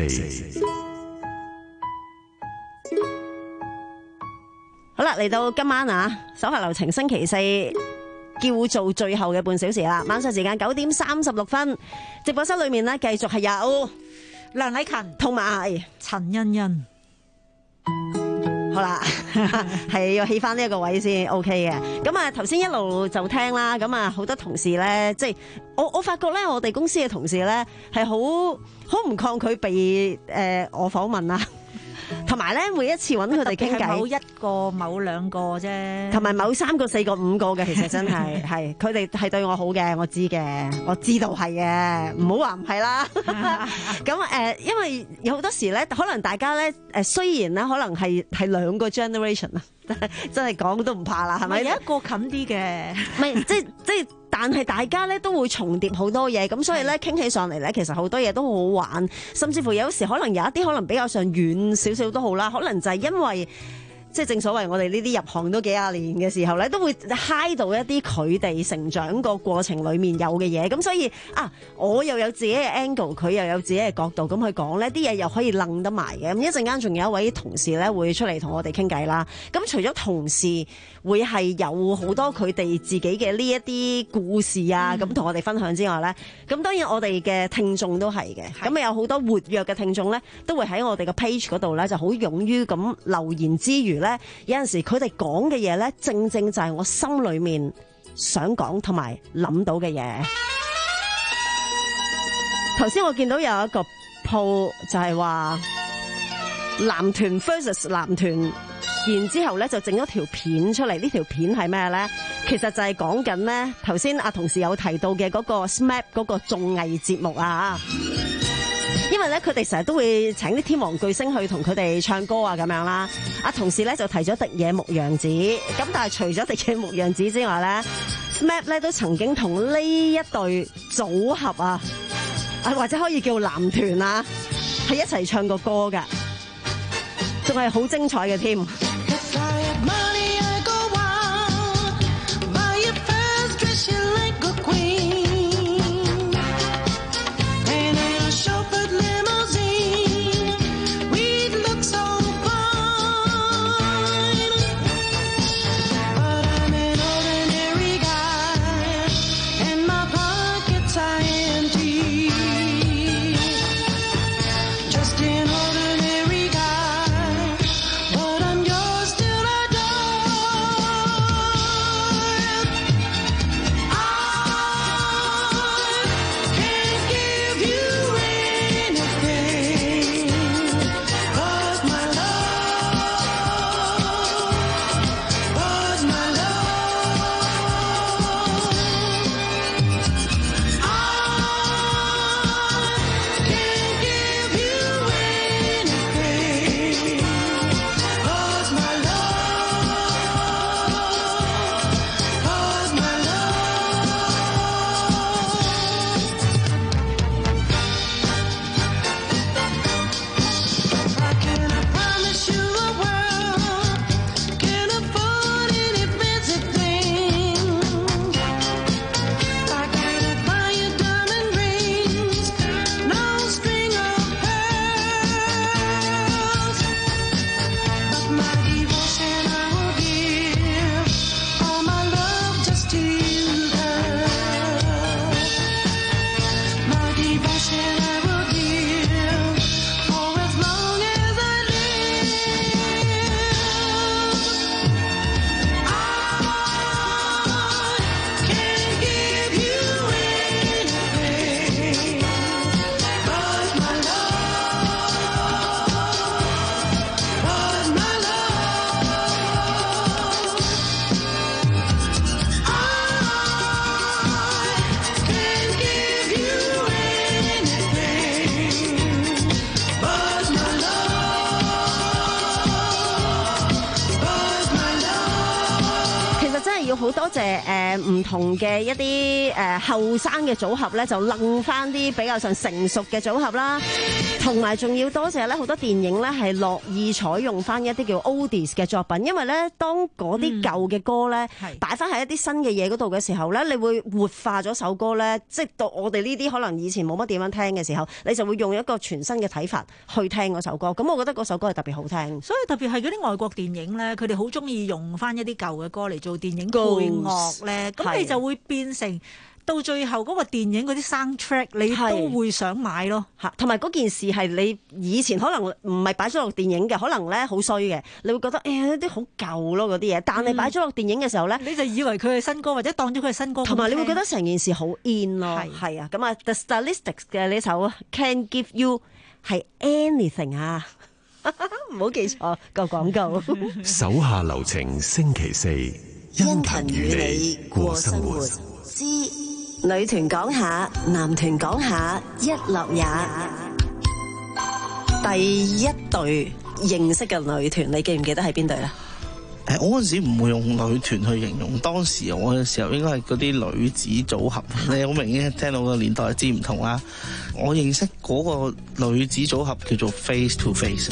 好啦，嚟到今晚啊，手下留情星期四叫做最後嘅半小時啦。晚上時間九點三十六分，直播室裏面呢繼續係有梁禮勤同埋陳欣欣。 好啦，係要起翻呢一個位先 OK 嘅。咁啊頭先一路就聽啦，咁啊好多同事咧，即係我我發覺咧，我哋公司嘅同事咧係好好唔抗拒被誒、呃、我訪問啦。同埋咧，每一次揾佢哋傾偈， 某一個、某兩個啫， 同埋某三個、四個、五個嘅，其實真係係佢哋係對我好嘅，我知嘅，我知道係嘅，唔好話唔係啦。咁誒、呃，因為有好多時咧，可能大家咧誒，雖然咧可能係係兩個 generation 啊，真係講都唔怕啦，係咪？ 有一個近啲嘅， 唔係即即係。但係大家咧都會重疊好多嘢，咁所以咧傾起上嚟咧，其實好多嘢都好好玩，甚至乎有時可能有一啲可能比較上遠少少都好啦，可能就係因為。即係正所謂我哋呢啲入行都幾廿年嘅時候咧，都會嗨到一啲佢哋成長個過程裡面有嘅嘢，咁所以啊，我又有自己嘅 angle， 佢又有自己嘅角度，咁去講呢啲嘢又可以楞得埋嘅。咁一陣間仲有一位同事咧會出嚟同我哋傾偈啦。咁除咗同事會係有好多佢哋自己嘅呢一啲故事啊，咁同我哋分享之外咧，咁當然我哋嘅聽眾都係嘅。咁有好多活躍嘅聽眾咧，都會喺我哋嘅 page 嗰度咧就好勇於咁留言之餘咧。有陣時佢哋講嘅嘢咧，正正就係我心裏面想講同埋諗到嘅嘢。頭先我見到有一個 po 就係話男團 versus 男團，然之後咧就整咗條片出嚟。呢條片係咩咧？其實就係講緊咧頭先阿同事有提到嘅嗰個 S M A P 嗰個綜藝節目啊。因為咧，佢哋成日都會請啲天王巨星去同佢哋唱歌啊，咁樣啦。阿同事咧就提咗荻野牧洋子，咁但係除咗荻野牧洋子之外咧 ，S M A P 咧都曾經同呢一對組合啊，啊或者可以叫男團啊，係一齊唱過歌噶，仲係好精彩嘅添。好多謝誒唔同嘅一啲誒後生嘅組合咧，就楞翻啲比較上成熟嘅組合啦，同埋仲要多謝咧好多電影咧係樂意採用翻一啲叫 oldies 嘅作品，因為咧當嗰啲舊嘅歌咧擺翻喺一啲新嘅嘢嗰度嘅時候咧，你會活化咗首歌咧，即係到我哋呢啲可能以前冇乜點樣聽嘅時候，你就會用一個全新嘅睇法去聽嗰首歌。咁我覺得嗰首歌係特別好聽， 所以特別係嗰啲外國電影咧，佢哋好中意用翻一啲舊嘅歌嚟做電影配樂咧，咁你就會變成到最後嗰個電影嗰啲 soundtrack 你都會想買咯。 嚇，同埋嗰件事係你以前可能唔係擺咗落電影嘅，可能咧好衰嘅，你會覺得誒一啲好舊咯嗰啲嘢，但係擺咗落電影嘅時候咧， 你就以為佢係新歌或者當咗佢係新歌， 同埋你會覺得成件事好 in 咯。係啊，咁啊 The Stylistics 嘅呢首 Can Give You 係 anything 啊，唔好記錯個廣告。 手下留情，星期四，殷勤與你過生活。 之女團講下，男團講下，一樂也。第一隊認識嘅女團，你記唔記得係邊隊咧？ 誒，我嗰陣時唔會用女團去形容，當時我嘅時候應該係嗰啲女子組合。你好明顯聽到個年代知唔同啦。我認識嗰個女子組合叫做 Face to Face。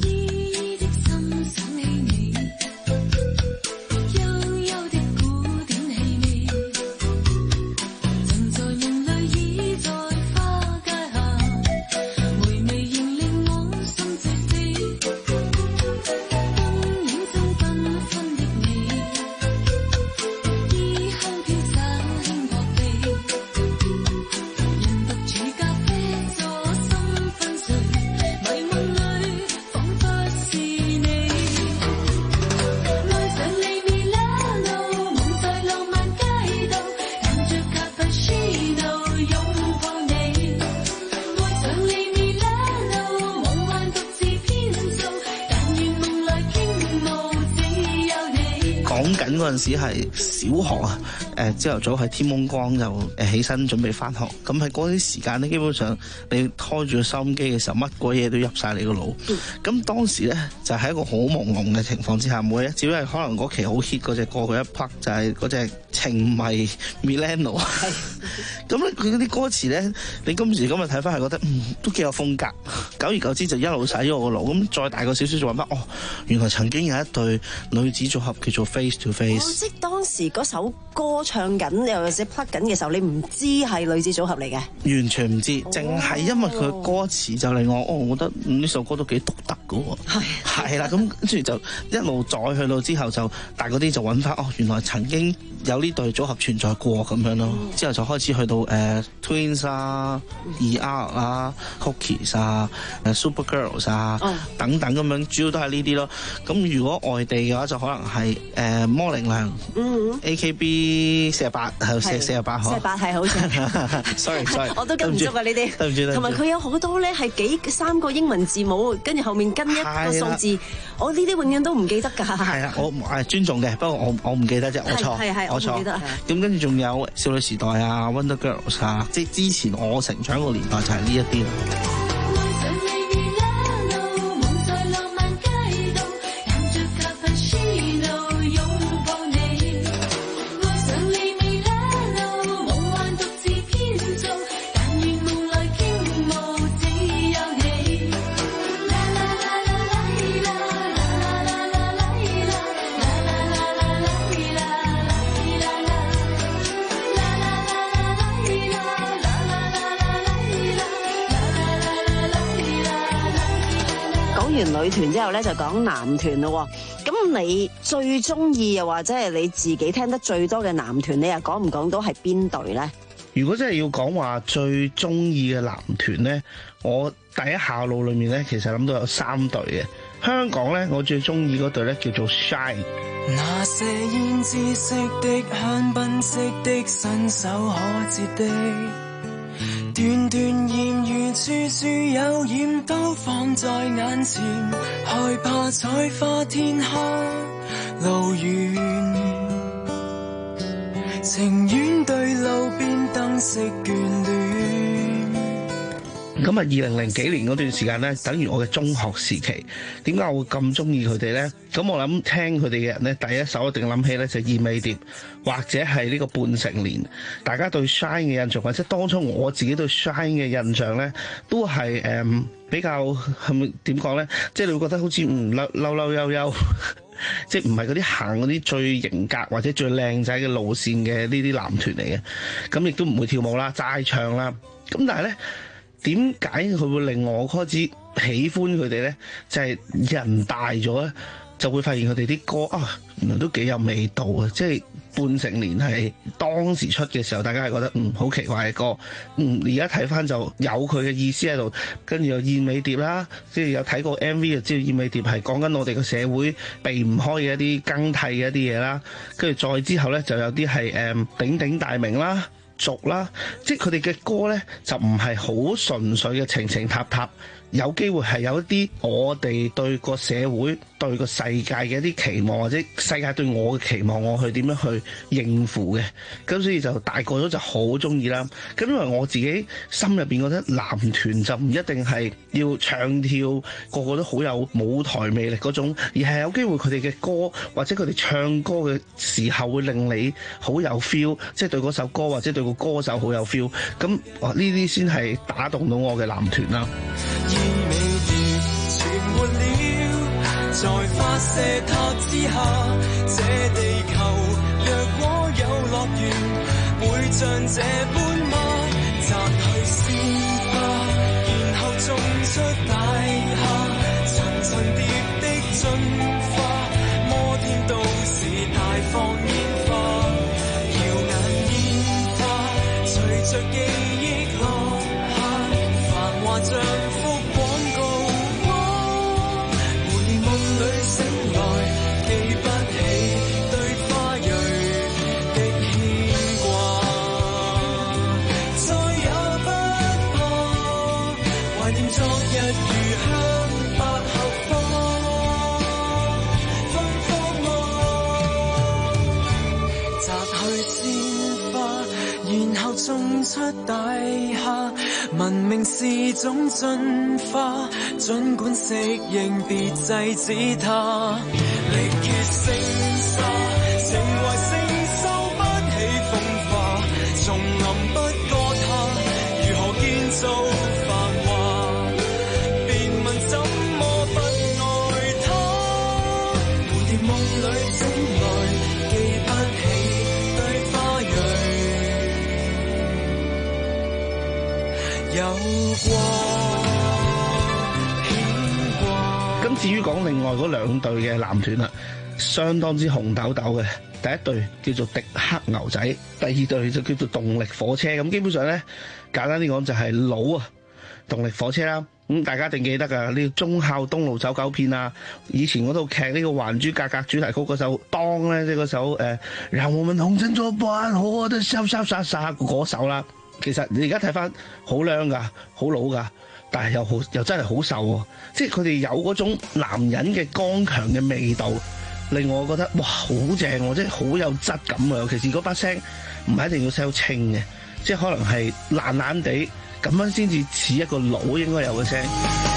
嗰陣時係小學啊，誒朝頭早喺天蒙光就誒起身準備翻學，咁喺嗰啲時間咧，基本上你開住個收音機嘅時候，乜鬼嘢都入晒你個腦。咁、嗯、當時咧就喺、是、一個好朦朧嘅情況之下，每一只係可能嗰期好 hit 嗰隻歌，佢一 part 就係嗰隻情迷 Milano。咁咧佢嗰啲歌詞咧，你今時今日睇翻係覺得嗯都幾有風格。久而久之就一路洗咗我個腦。咁再大個少少就話乜哦，原來曾經有一對女子組合叫做 Face to Face。 哦、即當時嗰首歌唱緊，又或者 plug 緊嘅時候，你唔知係女子組合嚟嘅， 完全唔知，淨係、哦、因為佢歌詞就令我，哦，我覺得呢首歌都幾獨特嘅喎。係係啦，咁跟住就一路再去到之後就大嗰啲就揾翻，哦，原來曾經有呢對組合存在過咁樣咯。嗯、之後就開始去到誒、呃、Twins 啊、E R 啊、Cookies 啊、Super Girls 啊、嗯、等等咁樣，主要都係呢啲咯。咁如果外地嘅話，就可能係誒、呃、摩靈娘、嗯、A K B 四十八係四四十八號，四十八係好似。sorry sorry，我都跟唔足啊呢啲。對唔住，同埋佢有好多咧係幾三個英文字母，跟住後面跟一個數字，我呢啲永遠都唔記得㗎。係啊，我係尊重嘅，不過我我唔記得啫，我錯，係係我錯。咁跟住仲有少女時代啊、Wonder Girls 啊，即係之前我成長個年代就係呢一啲啦。完女團之後咧，就講男團咯。咁你最中意又或者係你自己聽得最多嘅男團，你又講唔講到係邊隊咧？如果真係要講話最中意嘅男團咧，我第一下腦裏面咧，其實諗到有三隊嘅。香港咧，我最中意嗰隊咧叫做 Shine。 那些胭脂色的香檳色的伸手可折的，段段艷遇處處有染都放在眼前，害怕采花天黑路遠，情願對路邊燈色眷戀。咁啊，二零零幾年嗰段時間咧，等於我嘅中學時期。點解我會咁中意佢哋咧？咁我諗聽佢哋嘅人咧，第一首一定諗起咧就燕尾蝶，或者係呢個半成年。大家對 Shine 嘅印象，或者當初我自己對 Shine 嘅印象咧，都係誒、嗯、比較係咪點講咧？即係你會覺得好似唔嬲嬲嬲悠悠，即係唔係嗰啲行嗰啲最型格或者最靚仔嘅路線嘅呢啲男團嚟嘅。咁亦都唔會跳舞啦，齋唱啦。咁但係咧，點解佢會令我開始喜歡佢哋咧？就係、是、人大咗咧， 就會發現佢哋啲歌啊，原來都幾有味道啊！即係半成年係當時出嘅時候，大家係覺得嗯好奇怪嘅歌，嗯而家睇翻就有佢嘅意思喺度。跟住有燕尾蝶啦，即係有睇過 M V 就知道燕尾蝶係講緊我哋個社會避唔開嘅一啲更替嘅一啲嘢啦。跟住再之後咧，就有啲係誒鼎鼎大名啦、俗啦，即係佢哋嘅歌咧就唔係好純粹嘅情情塔塔。有機會係有一啲我哋對個社會、對個世界嘅一啲期望，或者世界對我嘅期望，我去點樣去應付嘅。咁所以就大個咗就好中意啦。咁因為我自己心入邊覺得男團就唔一定係要唱跳，個個都好有舞台魅力嗰種，而係有機會佢哋嘅歌或者佢哋唱歌嘅時候會令你好有 feel， 即係對嗰首歌或者對個歌手好有 feel。咁呢啲先係打動到我嘅男團啦。 燕尾蝶存活了，在發射塔之下，這地球若果有樂園，會像這般嗎？摘去鮮花，然後種出大廈，層層疊的進化，摩天都市大放煙花，耀眼煙花，隨着記憶落下，繁華像種出大廈，文明是種進化，儘管適應，別制止它。力竭聲沙，成為承受不起風化，叢林不過它，如何建造繁華？別問怎麼不愛它，蝴蝶夢裏醒來，記不起對花蕊。 咁至於講另外嗰兩隊嘅男團啦，相當之紅豆豆嘅。第一隊叫做迪克牛仔，第二隊就叫做動力火車。咁基本上咧，簡單啲講就係老啊動力火車啦。咁大家一定記得㗎，呢個忠孝東路走狗片啊，以前嗰套劇呢個《還珠格格》主題曲嗰首當咧，即係嗰首誒讓我們紅塵作伴，好好的瀟瀟灑灑嗰首啦。其實你而家睇翻好靚㗎，好老㗎，但係又好又真係好瘦喎。即係佢哋有嗰種男人嘅剛強嘅味道，令我覺得哇好正喎，即係好有質感啊！尤其是嗰把聲唔係一定要 sell 清嘅，即係可能係爛爛地咁樣先至似一個佬應該有嘅聲。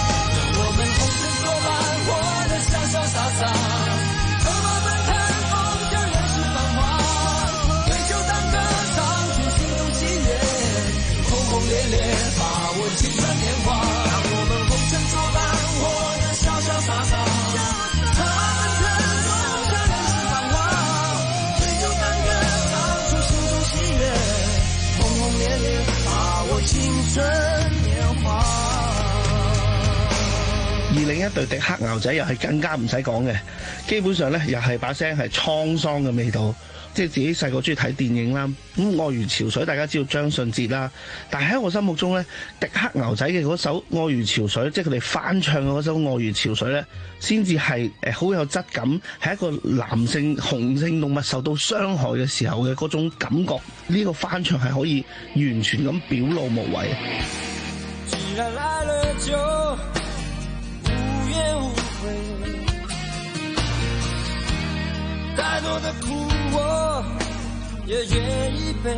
而另一隊迪克牛仔又係更加唔使講嘅，基本上咧又係把聲係滄桑嘅味道，即係自己細個中意睇電影啦。咁《愛如潮水》大家知道張信哲啦，但係喺我心目中咧，迪克牛仔嘅嗰首《愛如潮水》，即係佢哋翻唱嘅嗰首《愛如潮水》咧，先至係誒好有質感，係一個男性雄性動物受到傷害嘅時候嘅嗰種感覺。呢、這個翻唱係可以完全咁表露無遺。 既然來了就無怨無悔，再多的苦我也願意背。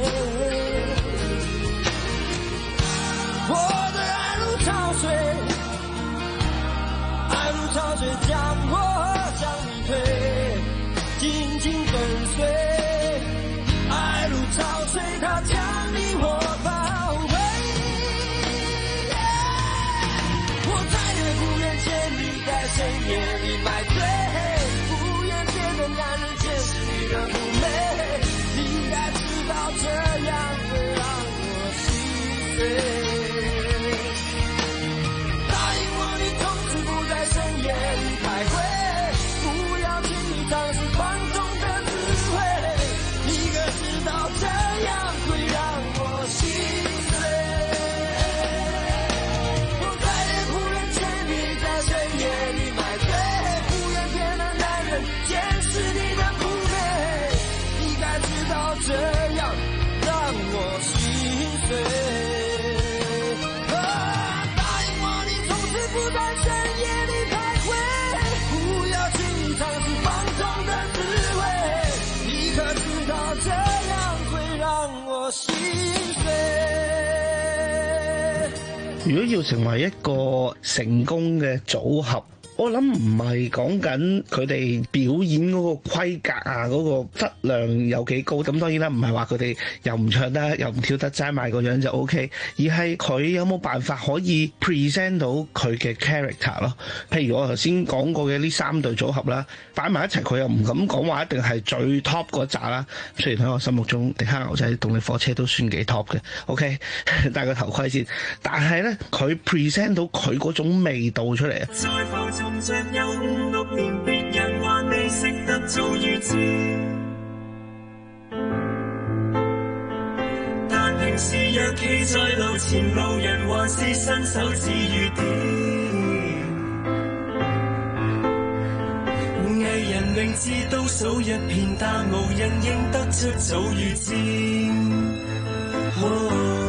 我的愛如潮水，愛如潮水將我將你推，緊緊跟隨。愛如潮水，它將你我包圍。我再也不願見你在深夜裡買醉，不願見的男人皆是你的嫵媚，你應該知道這樣會讓我心碎。答應我你從此不在深夜裡徘徊，不如果要成為一個成功嘅組合，我諗唔係講緊佢哋表演嗰個規格啊，嗰個質量有幾高。咁當然啦，唔係話佢哋又唔唱得又唔跳得，齋賣個樣就 OK， 而係佢有冇辦法可以 present 到佢嘅 character 咯。譬如我頭先講過嘅呢三隊組合啦，擺埋一齊佢又唔敢講話一定係最 top 嗰扎啦。雖然喺我心目中迪克牛仔動力火車都算幾 top 嘅 OK， 戴個頭盔先。但係咧佢 present 到佢嗰種味道出嚟啊！ 從着有五六年，別人話你識得做預知，但平時若企在路前，路人還是伸手指雨點。藝人明知倒數一片，但無人認得出早預知。哦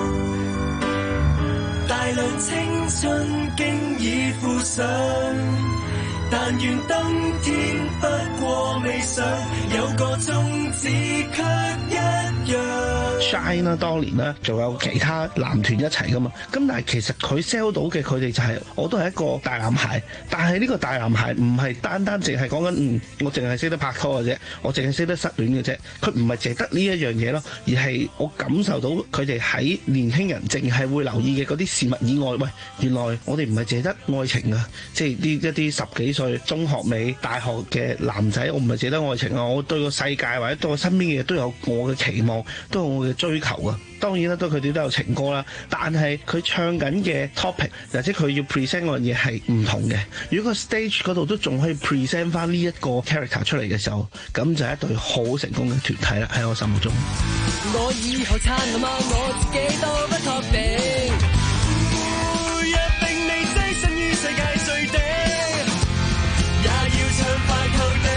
大量青春經已附上，但願登天不過未想，有個宗旨卻一樣。 Shine 啦，當年啦，仲有其他男團一齊噶嘛，咁但係其實佢 sell 到嘅佢哋就係、是，我都係一個大男孩，但係呢個大男孩唔係單單淨係講緊，嗯，我淨係識得拍拖嘅啫，我淨係識得失戀嘅啫，佢唔係淨係得呢一樣嘢咯，而係我感受到佢哋喺年輕人淨係會留意嘅嗰啲事物以外，喂，原來我哋唔係淨係得愛情啊，即係呢一啲十幾歲中學尾大學嘅男仔，我唔係淨係得愛情啊，我對個世界或者對我身邊嘅嘢都有我嘅期望，都有我嘅追求啊。當然啦，都佢哋都有情歌啦，但係佢唱緊嘅 topic 或者佢要 present 嗰樣嘢係唔同嘅。如果個 stage 嗰度都仲可以 present 翻呢一個 character 出嚟嘅時候，咁就係一隊好成功嘅團體啦，喺我心目中。 我以後撐啊嘛，我自己都不確定，每日定你躋身於世界最頂，也要唱快透頂，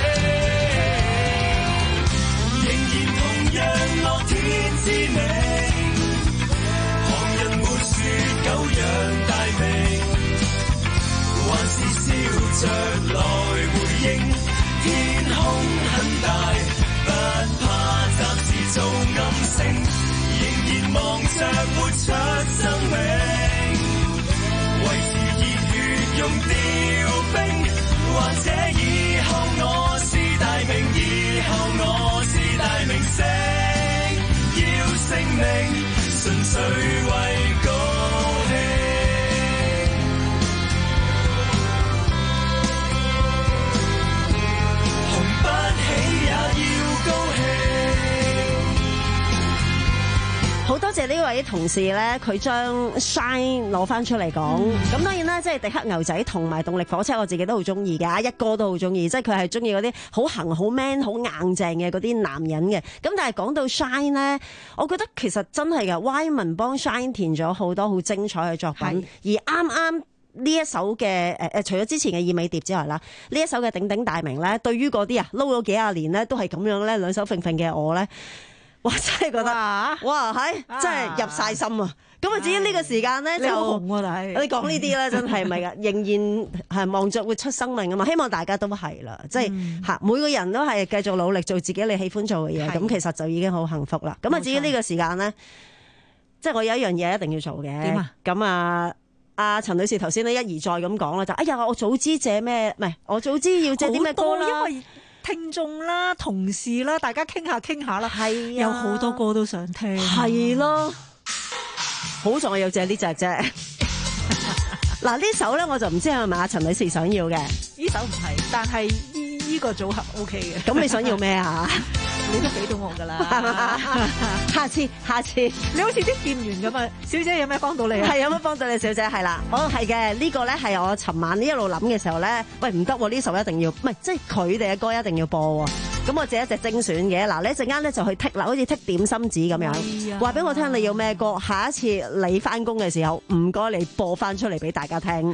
仍然同樣樂天知命。久仰大名，還是笑着來回應。天空很大，不怕暫時做暗星，仍然望着活出生命。維持熱血用調兵，或者以後我是大名，以後我是大明星，要成名，純粹為高。 好多謝呢位同事咧，佢將 Shine 攞翻出嚟講。咁、嗯、當然啦，即係迪克牛仔同埋動力火車，我自己都好中意㗎，一哥都好中意。即係佢係中意嗰啲好行、好 man、好硬淨嘅嗰啲男人嘅。咁但係講到 Shine 咧，我覺得其實真係嘅，Wyman 幫 Shine 填咗好多好精彩嘅作品，而啱啱呢一首嘅誒誒，除咗之前嘅《燕尾蝶》之外啦，呢一首嘅鼎鼎大名咧，對於嗰啲啊撈咗幾廿年咧，都係咁樣咧，兩手揈揈嘅我咧。哇！真係覺得哇，係真係入晒心啊！咁啊，至於呢個時間咧就紅喎，但係你講呢啲咧，真係唔係噶，仍然係望着活出生命啊嘛！希望大家都係啦，即係嚇每個人都係繼續努力做自己你喜歡做嘅嘢，咁其實就已經好幸福啦。咁啊，至於呢個時間咧，即係我有一樣嘢一定要做嘅。點啊？咁啊，阿陳女士頭先咧一而再咁講啦，就哎呀，我早知借咩？唔係，我早知要借啲咩歌啦。 因為聽眾啦、同事啦，大家傾下傾下啦，係啊，有好多歌都想聽， 係咯。好在我有隻呢隻啫。嗱呢首咧我就唔知係咪阿陳女士想要嘅， 呢首唔係，但係依依個組合 O K 嘅。 咁你想要咩啊？ 你都俾到我噶啦， 下次下次， 你好似啲店員咁啊，小姐有咩幫到你啊？ 係有咩幫到你，小姐係啦，哦係嘅，呢個咧係我尋晚呢一路諗嘅時候咧，喂唔得喎，呢首一定要，唔係即係佢哋嘅歌一定要播喎，咁我借一隻精選嘅，嗱你一陣間咧就去剔啦，好似剔點心紙咁樣，話俾我聽你要咩歌，下一次你翻工嘅時候唔該你播翻出嚟俾大家聽。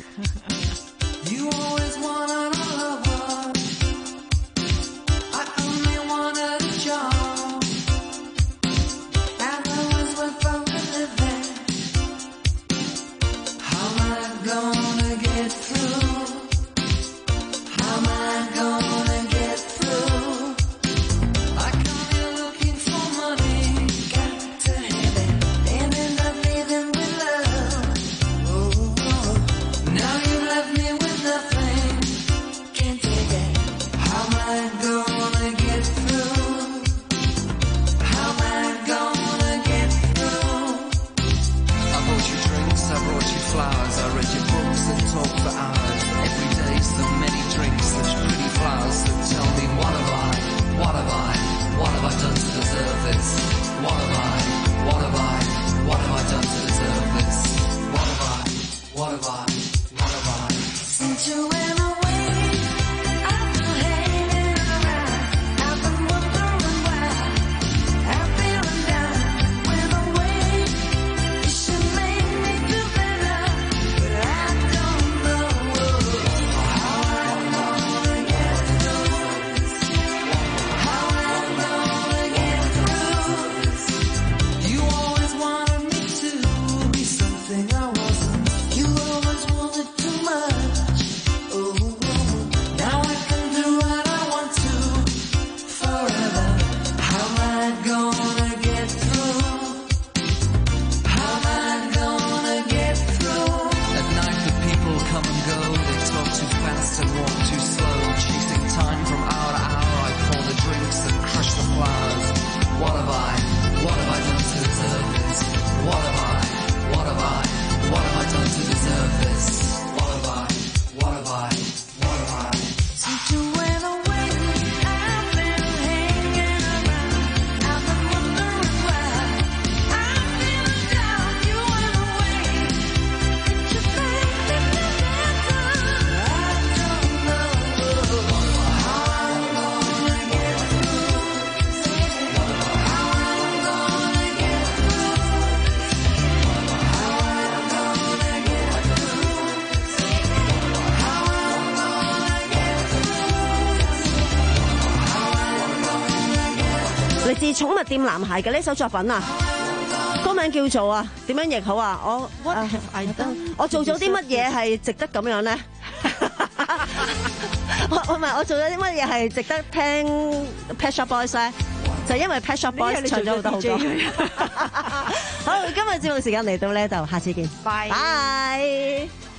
嚟自寵物店男孩嘅呢首作品啊，歌名叫做啊，點樣譯好啊？我 What have I done？ 我做咗啲乜嘢係值得咁樣咧？我我唔係我做咗啲乜嘢係值得聽 Pet Shop Boys 咧？就因為 Pet Shop Boys 唱咗好多好歌。好，今日節目時間嚟到呢度，下次見，拜拜。